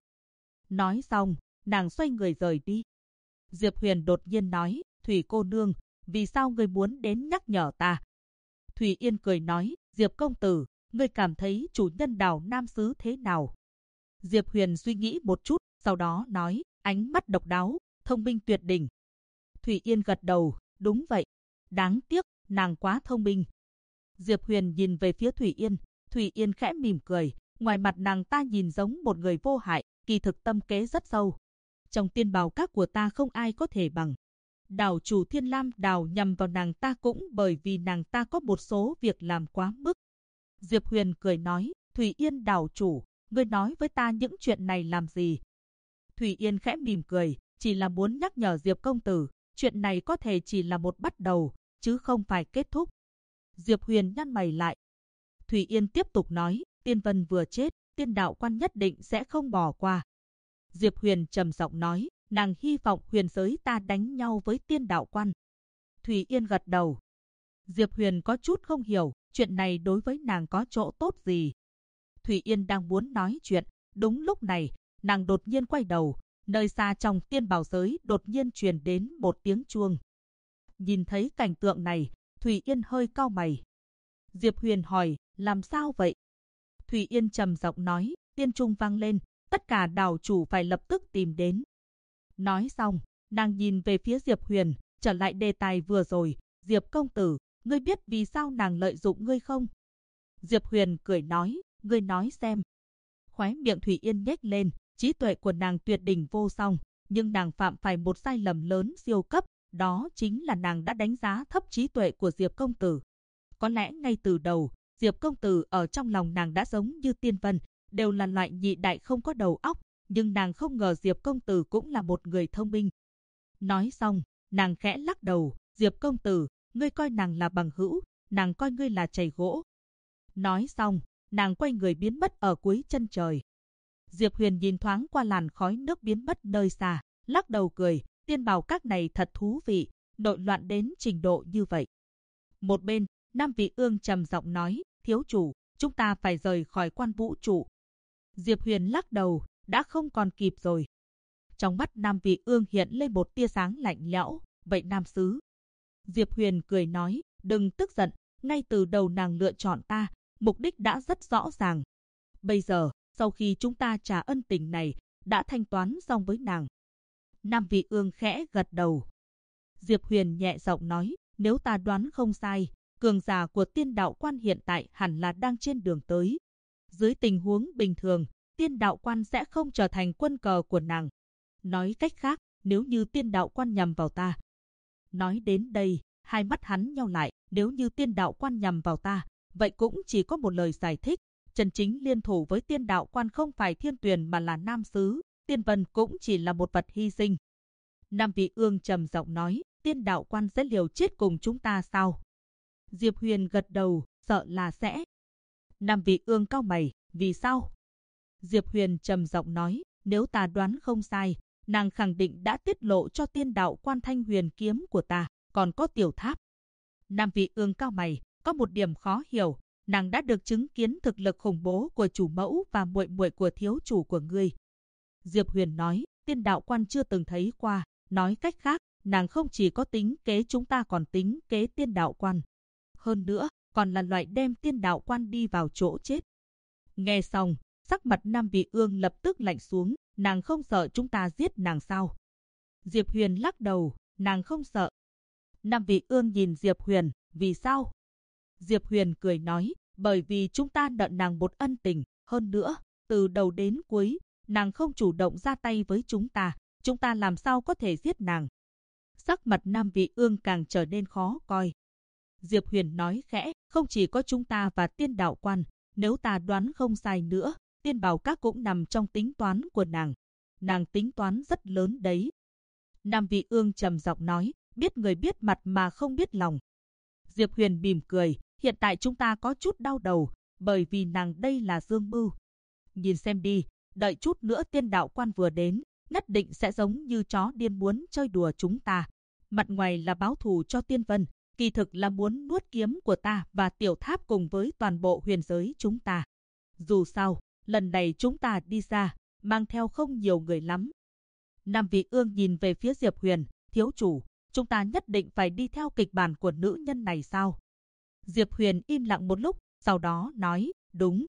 Nói xong, nàng xoay người rời đi. Diệp Huyền đột nhiên nói, Thủy cô nương, vì sao ngươi muốn đến nhắc nhở ta? Thủy Yên cười nói, Diệp công tử, ngươi cảm thấy chủ nhân Đào Nam Sứ thế nào? Diệp Huyền suy nghĩ một chút, sau đó nói, ánh mắt độc đáo, thông minh tuyệt đỉnh. Thủy Yên gật đầu, đúng vậy. Đáng tiếc, nàng quá thông minh. Diệp Huyền nhìn về phía Thủy Yên, Thủy Yên khẽ mỉm cười, ngoài mặt nàng ta nhìn giống một người vô hại, kỳ thực tâm kế rất sâu. Trong tiên bào các của ta không ai có thể bằng. Đào chủ Thiên Lam Đào nhằm vào nàng ta cũng bởi vì nàng ta có một số việc làm quá mức. Diệp Huyền cười nói, Thủy Yên đào chủ, ngươi nói với ta những chuyện này làm gì? Thủy Yên khẽ mỉm cười, chỉ là muốn nhắc nhở Diệp công tử, chuyện này có thể chỉ là một bắt đầu, chứ không phải kết thúc. Diệp Huyền nhăn mày lại. Thủy Yên tiếp tục nói, Tiên Vân vừa chết, Tiên Đạo Quan nhất định sẽ không bỏ qua. Diệp Huyền trầm giọng nói, nàng hy vọng huyền giới ta đánh nhau với Tiên Đạo Quan. Thủy Yên gật đầu. Diệp Huyền có chút không hiểu, chuyện này đối với nàng có chỗ tốt gì. Thủy Yên đang muốn nói chuyện, đúng lúc này, nàng đột nhiên quay đầu, nơi xa trong tiên bảo giới đột nhiên truyền đến một tiếng chuông. Nhìn thấy cảnh tượng này, Thủy Yên hơi cau mày. Diệp Huyền hỏi, làm sao vậy? Thủy Yên trầm giọng nói, tiên trung vang lên, tất cả đào chủ phải lập tức tìm đến. Nói xong, nàng nhìn về phía Diệp Huyền, trở lại đề tài vừa rồi, Diệp công tử, ngươi biết vì sao nàng lợi dụng ngươi không? Diệp Huyền cười nói, ngươi nói xem. Khóe miệng Thủy Yên nhếch lên, trí tuệ của nàng tuyệt đỉnh vô song, nhưng nàng phạm phải một sai lầm lớn siêu cấp, đó chính là nàng đã đánh giá thấp trí tuệ của Diệp công tử. Có lẽ ngay từ đầu, Diệp công tử ở trong lòng nàng đã giống như Tiên Vân, đều là loại nhị đại không có đầu óc, nhưng nàng không ngờ Diệp công tử cũng là một người thông minh. Nói xong, nàng khẽ lắc đầu, Diệp công tử, ngươi coi nàng là bằng hữu, nàng coi ngươi là chày gỗ. Nói xong, nàng quay người biến mất ở cuối chân trời. Diệp Huyền nhìn thoáng qua làn khói nước biến mất nơi xa, lắc đầu cười, tiên bảo các này thật thú vị, nội loạn đến trình độ như vậy. Một bên, Nam Vị Ương trầm giọng nói, thiếu chủ, chúng ta phải rời khỏi quan vũ trụ. Diệp Huyền lắc đầu, đã không còn kịp rồi. Trong mắt Nam Vị Ương hiện lên một tia sáng lạnh lẽo, vậy Nam Sứ. Diệp Huyền cười nói, đừng tức giận, ngay từ đầu nàng lựa chọn ta, mục đích đã rất rõ ràng. Bây giờ, sau khi chúng ta trả ân tình này, đã thanh toán xong với nàng. Nam Vị Ương khẽ gật đầu. Diệp Huyền nhẹ giọng nói, nếu ta đoán không sai, cường giả của tiên đạo quan hiện tại hẳn là đang trên đường tới. Dưới tình huống bình thường, tiên đạo quan sẽ không trở thành quân cờ của nàng. Nói cách khác, nếu như tiên đạo quan nhằm vào ta. Nói đến đây, hai mắt hắn nheo lại, nếu như tiên đạo quan nhằm vào ta, vậy cũng chỉ có một lời giải thích. Chân chính liên thủ với tiên đạo quan không phải Thiên Tuyền mà là Nam Sứ, Tiên Vân cũng chỉ là một vật hy sinh. Nam Vị Ương trầm giọng nói, tiên đạo quan sẽ liều chết cùng chúng ta sao? Diệp Huyền gật đầu, sợ là sẽ. Nam Vị Ương cau mày, vì sao? Diệp Huyền trầm giọng nói, nếu ta đoán không sai, nàng khẳng định đã tiết lộ cho tiên đạo quan thanh huyền kiếm của ta, còn có tiểu tháp. Nam Vị Ương cau mày, có một điểm khó hiểu, nàng đã được chứng kiến thực lực khủng bố của chủ mẫu và muội muội của thiếu chủ của ngươi. Diệp Huyền nói, tiên đạo quan chưa từng thấy qua, nói cách khác, nàng không chỉ có tính kế chúng ta còn tính kế tiên đạo quan. Hơn nữa, còn là loại đem tiên đạo quan đi vào chỗ chết. Nghe xong, sắc mặt Nam Vị Ương lập tức lạnh xuống, nàng không sợ chúng ta giết nàng sao? Diệp Huyền lắc đầu, nàng không sợ. Nam Vị Ương nhìn Diệp Huyền, vì sao? Diệp Huyền cười nói, bởi vì chúng ta nợ nàng một ân tình, hơn nữa, từ đầu đến cuối, nàng không chủ động ra tay với chúng ta làm sao có thể giết nàng? Sắc mặt Nam Vị Ương càng trở nên khó coi. Diệp Huyền nói khẽ, không chỉ có chúng ta và tiên đạo quan, nếu ta đoán không sai nữa, tiên bảo các cũng nằm trong tính toán của nàng. Nàng tính toán rất lớn đấy. Nam Vị Ương trầm giọng nói, biết người biết mặt mà không biết lòng. Diệp Huyền mỉm cười, hiện tại chúng ta có chút đau đầu, bởi vì nàng đây là dương mưu. Nhìn xem đi, đợi chút nữa tiên đạo quan vừa đến, nhất định sẽ giống như chó điên muốn chơi đùa chúng ta. Mặt ngoài là báo thù cho Tiên Vân, kỳ thực là muốn nuốt kiếm của ta và tiểu tháp cùng với toàn bộ huyền giới chúng ta. Dù sao, lần này chúng ta đi ra, mang theo không nhiều người lắm. Nam Vị Ương nhìn về phía Diệp Huyền, thiếu chủ, chúng ta nhất định phải đi theo kịch bản của nữ nhân này sao? Diệp Huyền im lặng một lúc, sau đó nói, đúng.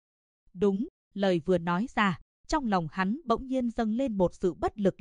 Lời vừa nói ra, trong lòng hắn bỗng nhiên dâng lên một sự bất lực.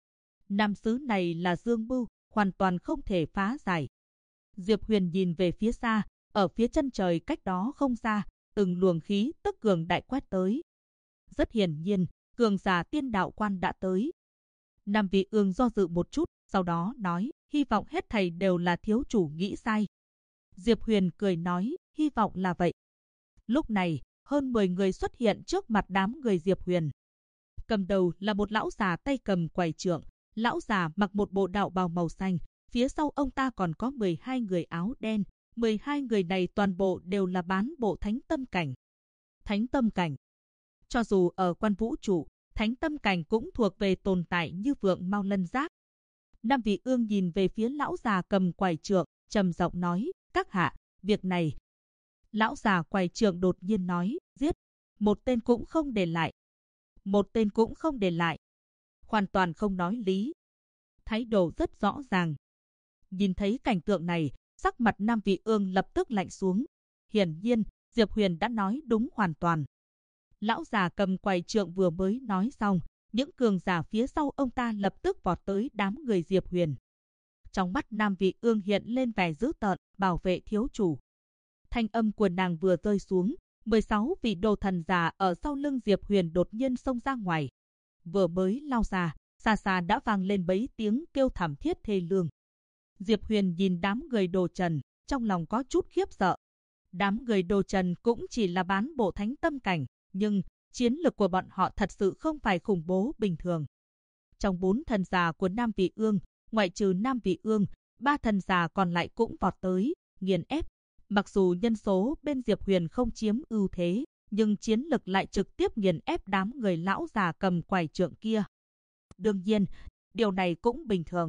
Nam Sứ này là dương mưu, hoàn toàn không thể phá giải. Diệp Huyền nhìn về phía xa, ở phía chân trời cách đó không xa, từng luồng khí tức cường đại quét tới. Rất hiển nhiên, cường giả tiên đạo quan đã tới. Nam Vị Ương do dự một chút, sau đó nói, hy vọng hết thảy đều là thiếu chủ nghĩ sai. Diệp Huyền cười nói, hy vọng là vậy. Lúc này, hơn 10 người xuất hiện trước mặt đám người Diệp Huyền. Cầm đầu là một lão già tay cầm quầy trượng, lão già mặc một bộ đạo bào màu xanh, phía sau ông ta còn có 12 người áo đen, 12 người này toàn bộ đều là bán bộ thánh tâm cảnh. Thánh tâm cảnh. Cho dù ở quan vũ trụ, thánh tâm cảnh cũng thuộc về tồn tại như vượng mau lân giác. Nam Vị Ương nhìn về phía lão già cầm quầy trượng, trầm giọng nói, các hạ, việc này. Lão già quầy trượng đột nhiên nói, giết, một tên cũng không để lại. Một tên cũng không để lại. Hoàn toàn không nói lý. Thái độ rất rõ ràng. Nhìn thấy cảnh tượng này, sắc mặt Nam Vị Ương lập tức lạnh xuống. Hiển nhiên, Diệp Huyền đã nói đúng hoàn toàn. Lão già cầm quầy trượng vừa mới nói xong, những cường giả phía sau ông ta lập tức vọt tới đám người Diệp Huyền. Trong mắt Nam Vị Ương hiện lên vẻ dữ tợn, bảo vệ thiếu chủ. Thanh âm của nàng vừa rơi xuống, 16 vị đồ thần giả ở sau lưng Diệp Huyền đột nhiên xông ra ngoài. Vừa mới lao ra, xa xa đã vang lên mấy tiếng kêu thảm thiết thê lương. Diệp Huyền nhìn đám người đồ trần, trong lòng có chút khiếp sợ. Đám người đồ trần cũng chỉ là bán bộ thánh tâm cảnh, nhưng chiến lực của bọn họ thật sự không phải khủng bố bình thường. Trong 4 thần giả của Nam Vị Ương, ngoại trừ Nam Vị Ương, 3 thần giả còn lại cũng vọt tới, nghiền ép. Mặc dù nhân số bên Diệp Huyền không chiếm ưu thế, nhưng chiến lực lại trực tiếp nghiền ép đám người lão già cầm quầy trượng kia. Đương nhiên, điều này cũng bình thường.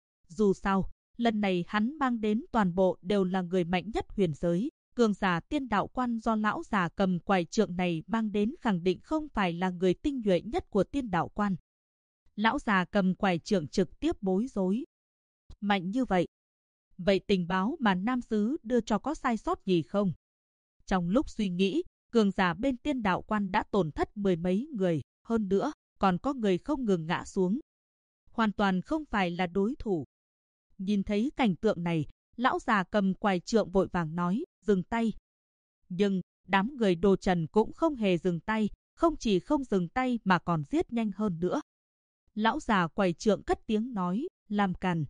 Dù sao, lần này hắn mang đến toàn bộ đều là người mạnh nhất huyền giới. Cường giả tiên đạo quan do lão già cầm quầy trượng này mang đến khẳng định không phải là người tinh nhuệ nhất của tiên đạo quan. Lão già cầm quầy trượng trực tiếp bối rối. Mạnh như vậy. Vậy tình báo mà Nam Sứ đưa cho có sai sót gì không? Trong lúc suy nghĩ, cường giả bên tiên đạo quan đã tổn thất 10 mấy người, hơn nữa, còn có người không ngừng ngã xuống. Hoàn toàn không phải là đối thủ. Nhìn thấy cảnh tượng này, Lão già cầm quải trượng vội vàng nói, dừng tay. Nhưng đám người Đồ Trần cũng không hề dừng tay, không chỉ không dừng tay mà còn giết nhanh hơn nữa. Lão già quải trượng cất tiếng nói, làm càn.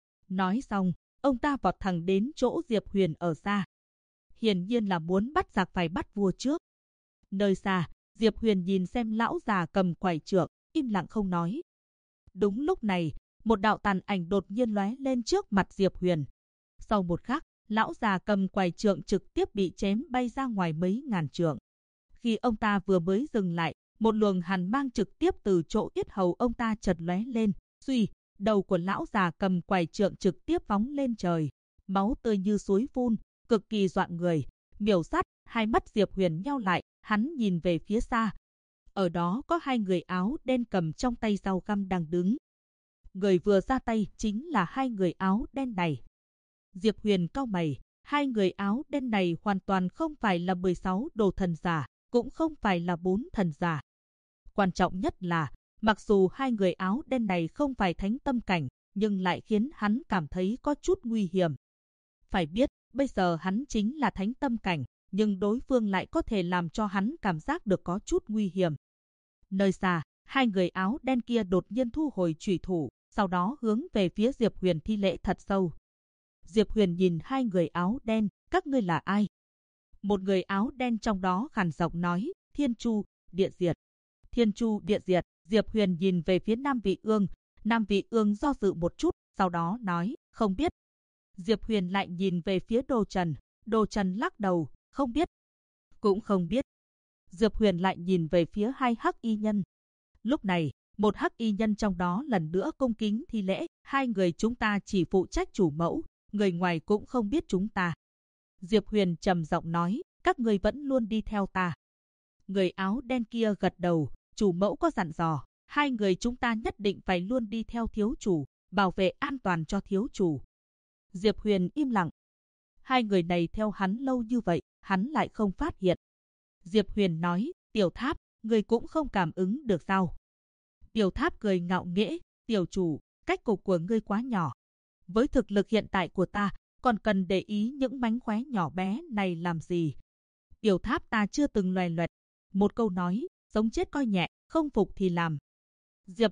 Nói xong, ông ta vọt thẳng đến chỗ Diệp Huyền ở xa. Hiển nhiên là muốn bắt giặc phải bắt vua trước. Nơi xa, Diệp Huyền nhìn xem lão già cầm quải trượng, im lặng không nói. Đúng lúc này, một đạo tàn ảnh đột nhiên lóe lên trước mặt Diệp Huyền. Sau một khắc, lão già cầm quải trượng trực tiếp bị chém bay ra ngoài mấy ngàn trượng. Khi ông ta vừa mới dừng lại, một luồng hàn mang trực tiếp từ chỗ yết hầu ông ta chợt lóe lên, suy, đầu của lão già cầm quải trượng trực tiếp phóng lên trời, máu tươi như suối phun, cực kỳ dọa người. Miểu Sát, hai mắt Diệp Huyền nheo lại, hắn nhìn về phía xa. Ở đó có hai người áo đen cầm trong tay dao găm đang đứng. Người vừa ra tay chính là hai người áo đen này. Diệp Huyền cau mày, hai người áo đen này hoàn toàn không phải là 16 đồ thần giả, cũng không phải là 4 thần giả. Quan trọng nhất là, mặc dù hai người áo đen này không phải thánh tâm cảnh, nhưng lại khiến hắn cảm thấy có chút nguy hiểm. Phải biết, bây giờ hắn chính là thánh tâm cảnh, nhưng đối phương lại có thể làm cho hắn cảm giác được có chút nguy hiểm. Nơi xa, hai người áo đen kia đột nhiên thu hồi chủy thủ, sau đó hướng về phía Diệp Huyền thi lễ thật sâu. Diệp Huyền nhìn hai người áo đen, các ngươi là ai? Một người áo đen trong đó khàn giọng nói, Thiên Chu, Địa Diệt. Thiên Chu, Địa Diệt. Diệp Huyền nhìn về phía Nam Vị Ương. Nam Vị Ương do dự một chút, sau đó nói, không biết. Diệp Huyền lại nhìn về phía Đồ Trần. Đồ Trần lắc đầu, không biết. Cũng không biết. Diệp Huyền lại nhìn về phía hai hắc y nhân. Lúc này, một hắc y nhân trong đó lần nữa cung kính thi lễ, hai người chúng ta chỉ phụ trách chủ mẫu, người ngoài cũng không biết chúng ta. Diệp Huyền trầm giọng nói, các người vẫn luôn đi theo ta. Người áo đen kia gật đầu, chủ mẫu có dặn dò, hai người chúng ta nhất định phải luôn đi theo thiếu chủ, bảo vệ an toàn cho thiếu chủ. Diệp Huyền im lặng. Hai người này theo hắn lâu như vậy, hắn lại không phát hiện. Diệp Huyền nói, Tiểu Tháp, người cũng không cảm ứng được sao? Tiểu Tháp cười ngạo nghễ, tiểu chủ, cách cục của ngươi quá nhỏ. Với thực lực hiện tại của ta, còn cần để ý những mánh khóe nhỏ bé này làm gì? Tiểu Tháp ta chưa từng loè loẹt. Một câu nói, sống chết coi nhẹ, không phục thì làm. Diệp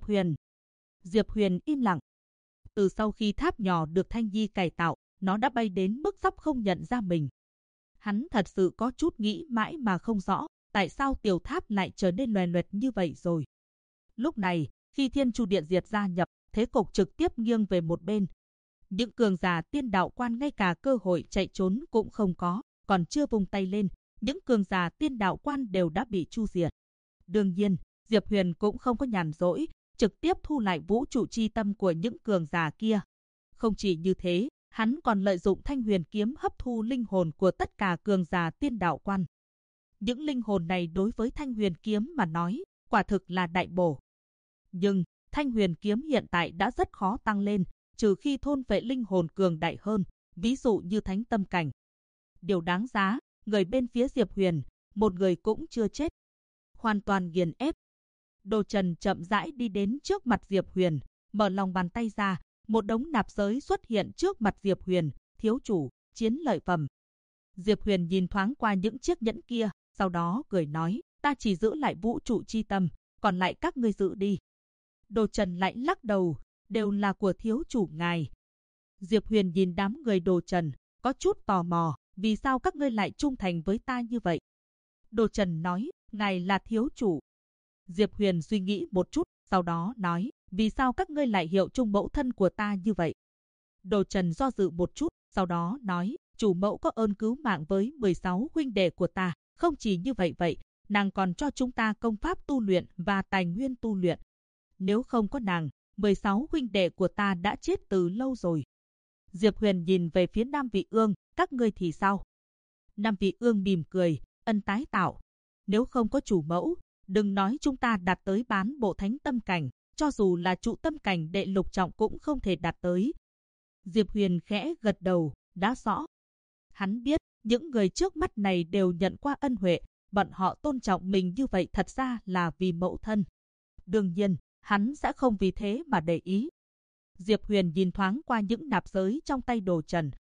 Huyền im lặng. Từ sau khi tháp nhỏ được Thanh Nhi cải tạo, nó đã bay đến mức sắp không nhận ra mình. Hắn thật sự có chút nghĩ mãi mà không rõ, tại sao tiểu tháp lại trở nên loè loẹt như vậy rồi. Lúc này, khi Thiên Chu Điện Diệt gia nhập, thế cục trực tiếp nghiêng về một bên. Những cường giả tiên đạo quan ngay cả cơ hội chạy trốn cũng không có, còn chưa vung tay lên, những cường giả tiên đạo quan đều đã bị chu diệt. Đương nhiên, Diệp Huyền cũng không có nhàn rỗi, trực tiếp thu lại vũ trụ chi tâm của những cường giả kia. Không chỉ như thế, hắn còn lợi dụng Thanh Huyền kiếm hấp thu linh hồn của tất cả cường giả tiên đạo quan. Những linh hồn này đối với Thanh Huyền kiếm mà nói, quả thực là đại bổ. Nhưng, Thanh Huyền kiếm hiện tại đã rất khó tăng lên, trừ khi thôn vệ linh hồn cường đại hơn, ví dụ như Thánh Tâm cảnh. Điều đáng giá, người bên phía Diệp Huyền, một người cũng chưa chết. Hoàn toàn nghiền ép. Đồ Trần chậm rãi đi đến trước mặt Diệp Huyền, mở lòng bàn tay ra, một đống nạp giới xuất hiện trước mặt Diệp Huyền, thiếu chủ, chiến lợi phẩm. Diệp Huyền nhìn thoáng qua những chiếc nhẫn kia, sau đó cười nói, ta chỉ giữ lại vũ trụ chi tâm, còn lại các ngươi giữ đi. Đồ Trần lại lắc đầu, đều là của thiếu chủ ngài. Diệp Huyền nhìn đám người Đồ Trần, có chút tò mò, vì sao các ngươi lại trung thành với ta như vậy? Đồ Trần nói, ngài là thiếu chủ. Diệp Huyền suy nghĩ một chút, sau đó nói, vì sao các ngươi lại hiệu chung mẫu thân của ta như vậy? Đồ Trần do dự một chút, sau đó nói, chủ mẫu có ơn cứu mạng với 16 huynh đệ của ta, không chỉ như vậy, nàng còn cho chúng ta công pháp tu luyện và tài nguyên tu luyện. Nếu không có nàng, 16 huynh đệ của ta đã chết từ lâu rồi. Diệp Huyền nhìn về phía Nam Vị Ương, các ngươi thì sao? Nam Vị Ương mỉm cười, ân tái tạo. Nếu không có chủ mẫu, đừng nói chúng ta đạt tới bán bộ thánh tâm cảnh, cho dù là trụ tâm cảnh đệ lục trọng cũng không thể đạt tới. Diệp Huyền khẽ gật đầu, đã rõ. Hắn biết, những người trước mắt này đều nhận qua ân huệ, bọn họ tôn trọng mình như vậy thật ra là vì mẫu thân. Đương nhiên, hắn sẽ không vì thế mà để ý. Diệp Huyền nhìn thoáng qua những nạp giới trong tay Đồ Trần,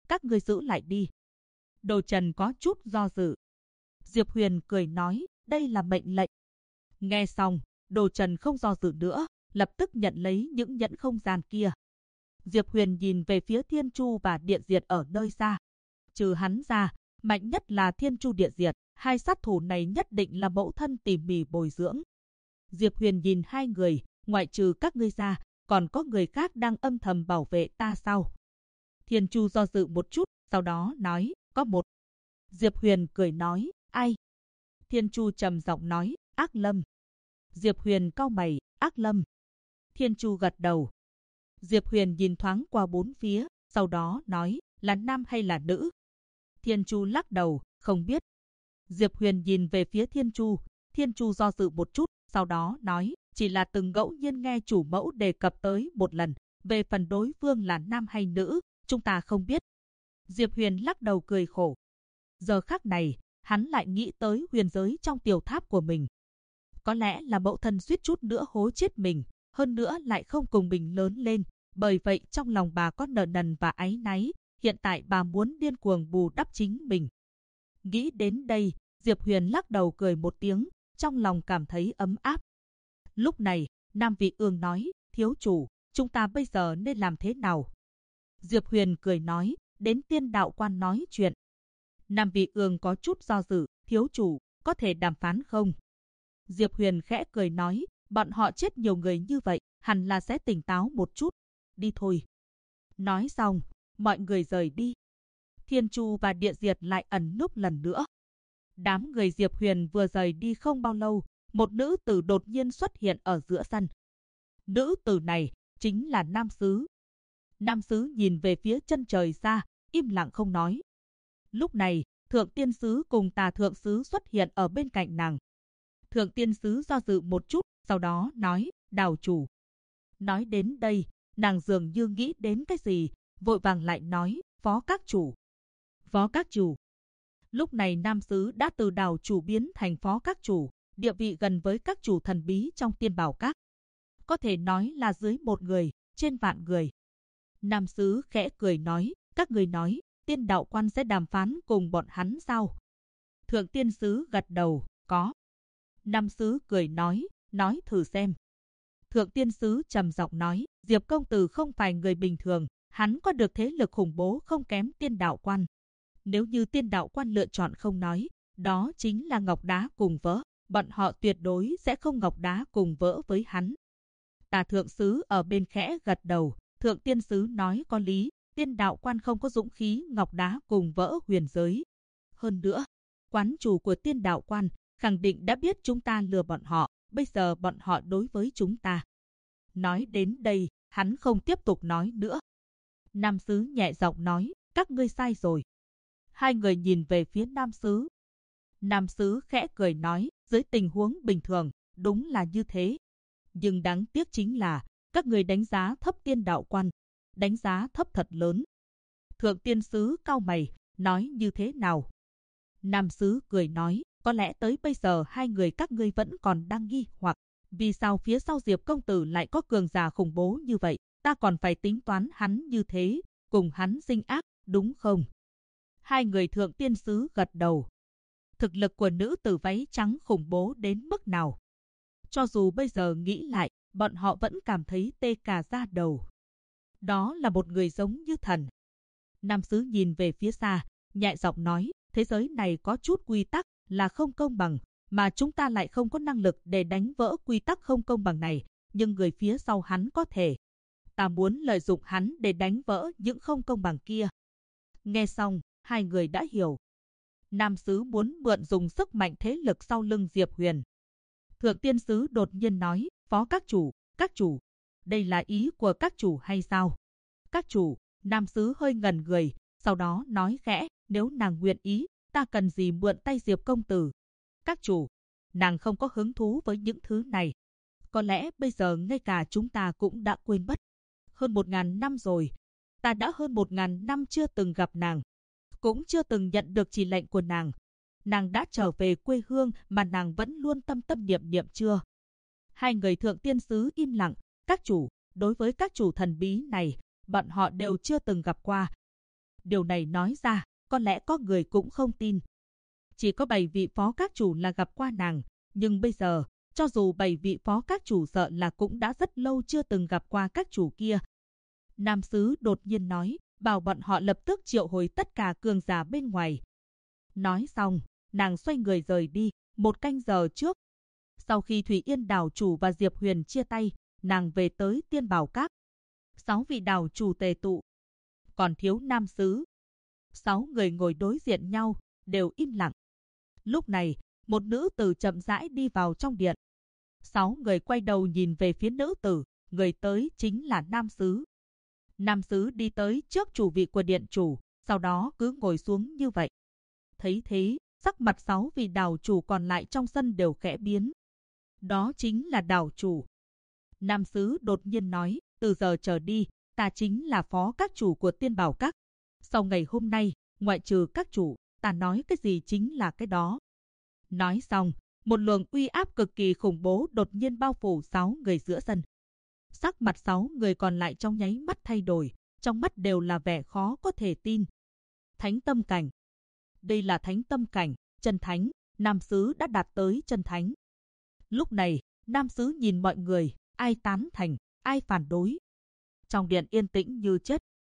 các ngươi giữ lại đi. Đồ Trần có chút do dự. Diệp Huyền cười nói, đây là mệnh lệnh. Nghe xong, Đồ Trần không do dự nữa, lập tức nhận lấy những nhẫn không gian kia. Diệp Huyền nhìn về phía Thiên Chu và Địa Diệt ở nơi xa. Trừ hắn ra, mạnh nhất là Thiên Chu Địa Diệt, hai sát thủ này nhất định là mẫu thân tỉ mỉ bồi dưỡng. Diệp Huyền nhìn hai người, ngoại trừ các ngươi ra, còn có người khác đang âm thầm bảo vệ ta sao? Thiên Chu do dự một chút, sau đó nói, có một. Diệp Huyền cười nói, ai? Thiên Chu trầm giọng nói, Ác Lâm. Diệp Huyền cau mày, Ác Lâm. Thiên Chu gật đầu. Diệp Huyền nhìn thoáng qua bốn phía, sau đó nói, là nam hay là nữ? Thiên Chu lắc đầu, không biết. Diệp Huyền nhìn về phía Thiên Chu do dự một chút, sau đó nói, chỉ là từng ngẫu nhiên nghe chủ mẫu đề cập tới một lần, về phần đối phương là nam hay nữ, chúng ta không biết. Diệp Huyền lắc đầu cười khổ. Giờ khắc này, hắn lại nghĩ tới huyền giới trong tiểu tháp của mình. Có lẽ là mẫu thân suýt chút nữa hố chết mình, hơn nữa lại không cùng mình lớn lên, bởi vậy trong lòng bà có nợ nần và áy náy, hiện tại bà muốn điên cuồng bù đắp chính mình. Nghĩ đến đây, Diệp Huyền lắc đầu cười một tiếng, trong lòng cảm thấy ấm áp. Lúc này, Nam Vị Ương nói, thiếu chủ, chúng ta bây giờ nên làm thế nào? Diệp Huyền cười nói, đến Tiên Đạo Quan nói chuyện. Nam Vị Ương có chút do dự, thiếu chủ, có thể đàm phán không? Diệp Huyền khẽ cười nói, bọn họ chết nhiều người như vậy, hẳn là sẽ tỉnh táo một chút. Đi thôi. Nói xong, mọi người rời đi. Thiên Chu và Địa Diệt lại ẩn núp lần nữa. Đám người Diệp Huyền vừa rời đi không bao lâu, một nữ tử đột nhiên xuất hiện ở giữa sân. Nữ tử này chính là Nam Sứ. Nam Sứ nhìn về phía chân trời xa, im lặng không nói. Lúc này, Thượng Tiên Sứ cùng Tà Thượng Sứ xuất hiện ở bên cạnh nàng. Thượng Tiên Sứ do dự một chút, sau đó nói, Đào chủ. Nói đến đây, nàng dường như nghĩ đến cái gì, vội vàng lại nói, Phó các chủ. Phó các chủ. Lúc này Nam Sứ đã từ Đào chủ biến thành Phó các chủ, địa vị gần với các chủ thần bí trong Tiên Bảo Các. Có thể nói là dưới một người, trên vạn người. Nam Sứ khẽ cười nói, các người nói, Tiên Đạo Quan sẽ đàm phán cùng bọn hắn sao? Thượng Tiên Sứ gật đầu, có. Nam Sứ cười nói thử xem. Thượng Tiên Sứ trầm giọng nói, Diệp công tử không phải người bình thường, hắn có được thế lực khủng bố không kém Tiên Đạo Quan. Nếu như Tiên Đạo Quan lựa chọn không nói, đó chính là ngọc đá cùng vỡ, bọn họ tuyệt đối sẽ không ngọc đá cùng vỡ với hắn. Tà Thượng Sứ ở bên khẽ gật đầu, Thượng Tiên Sứ nói có lý, Tiên Đạo Quan không có dũng khí ngọc đá cùng vỡ huyền giới. Hơn nữa, quán chủ của Tiên Đạo Quan khẳng định đã biết chúng ta lừa bọn họ, bây giờ bọn họ đối với chúng ta. Nói đến đây, hắn không tiếp tục nói nữa. Nam Sứ nhẹ giọng nói, các ngươi sai rồi. Hai người nhìn về phía Nam Sứ. Nam Sứ khẽ cười nói, dưới tình huống bình thường, đúng là như thế. Nhưng đáng tiếc chính là, các người đánh giá thấp Tiên Đạo Quan, đánh giá thấp thật lớn. Thượng Tiên Sứ cau mày, nói như thế nào? Nam Sứ cười nói, có lẽ tới bây giờ hai người các ngươi vẫn còn đang nghi hoặc, vì sao phía sau Diệp công tử lại có cường giả khủng bố như vậy, ta còn phải tính toán hắn như thế, cùng hắn sinh ác, đúng không? Hai người Thượng Tiên Sứ gật đầu. Thực lực của nữ tử váy trắng khủng bố đến mức nào? Cho dù bây giờ nghĩ lại, bọn họ vẫn cảm thấy tê cả da đầu. Đó là một người giống như thần. Nam Sứ nhìn về phía xa, nhẹ giọng nói, thế giới này có chút quy tắc là không công bằng, mà chúng ta lại không có năng lực để đánh vỡ quy tắc không công bằng này, nhưng người phía sau hắn có thể. Ta muốn lợi dụng hắn để đánh vỡ những không công bằng kia. Nghe xong, hai người đã hiểu. Nam Sứ muốn mượn dùng sức mạnh thế lực sau lưng Diệp Huyền. Thượng Tiên Sứ đột nhiên nói, Phó các chủ, đây là ý của các chủ hay sao? Các chủ, Nam Sứ hơi ngẩn người, sau đó nói khẽ, nếu nàng nguyện ý, ta cần gì mượn tay Diệp công tử? Các chủ, nàng không có hứng thú với những thứ này. Có lẽ bây giờ ngay cả chúng ta cũng đã quên mất. Hơn 1000 năm rồi, ta đã hơn 1000 năm chưa từng gặp nàng, cũng chưa từng nhận được chỉ lệnh của nàng. Nàng đã trở về quê hương mà nàng vẫn luôn tâm tâm niệm niệm chưa? Hai người Thượng Tiên Sứ im lặng, các chủ, đối với các chủ thần bí này, bọn họ đều chưa từng gặp qua. Điều này nói ra, có lẽ có người cũng không tin. Chỉ có 7 vị phó các chủ là gặp qua nàng, nhưng bây giờ, cho dù 7 vị phó các chủ sợ là cũng đã rất lâu chưa từng gặp qua các chủ kia. Nam sứ đột nhiên nói, bảo bọn họ lập tức triệu hồi tất cả cường giả bên ngoài. Nói xong, nàng xoay người rời đi, 1 canh giờ trước. Sau khi Thủy Yên đảo chủ và Diệp Huyền chia tay, nàng về tới Tiên Bảo Các. 6 vị đảo chủ tề tụ, còn thiếu nam sứ. 6 người ngồi đối diện nhau, đều im lặng. Lúc này, một nữ tử chậm rãi đi vào trong điện. 6 người quay đầu nhìn về phía nữ tử, người tới chính là nam sứ. Nam sứ đi tới trước chủ vị của điện chủ, sau đó cứ ngồi xuống như vậy. Thấy thế, sắc mặt 6 vị đảo chủ còn lại trong sân đều khẽ biến. Đó chính là đảo chủ. Nam sứ đột nhiên nói, từ giờ trở đi, ta chính là phó các chủ của Tiên Bảo Các. Sau ngày hôm nay, ngoại trừ các chủ, ta nói cái gì chính là cái đó. Nói xong, một luồng uy áp cực kỳ khủng bố đột nhiên bao phủ 6 người giữa sân. Sắc mặt 6 người còn lại trong nháy mắt thay đổi, trong mắt đều là vẻ khó có thể tin. Thánh tâm cảnh. Đây là thánh tâm cảnh, chân thánh, nam sứ đã đạt tới chân thánh. Lúc này, nam sứ nhìn mọi người, ai tán thành, ai phản đối. Trong điện yên tĩnh như chết.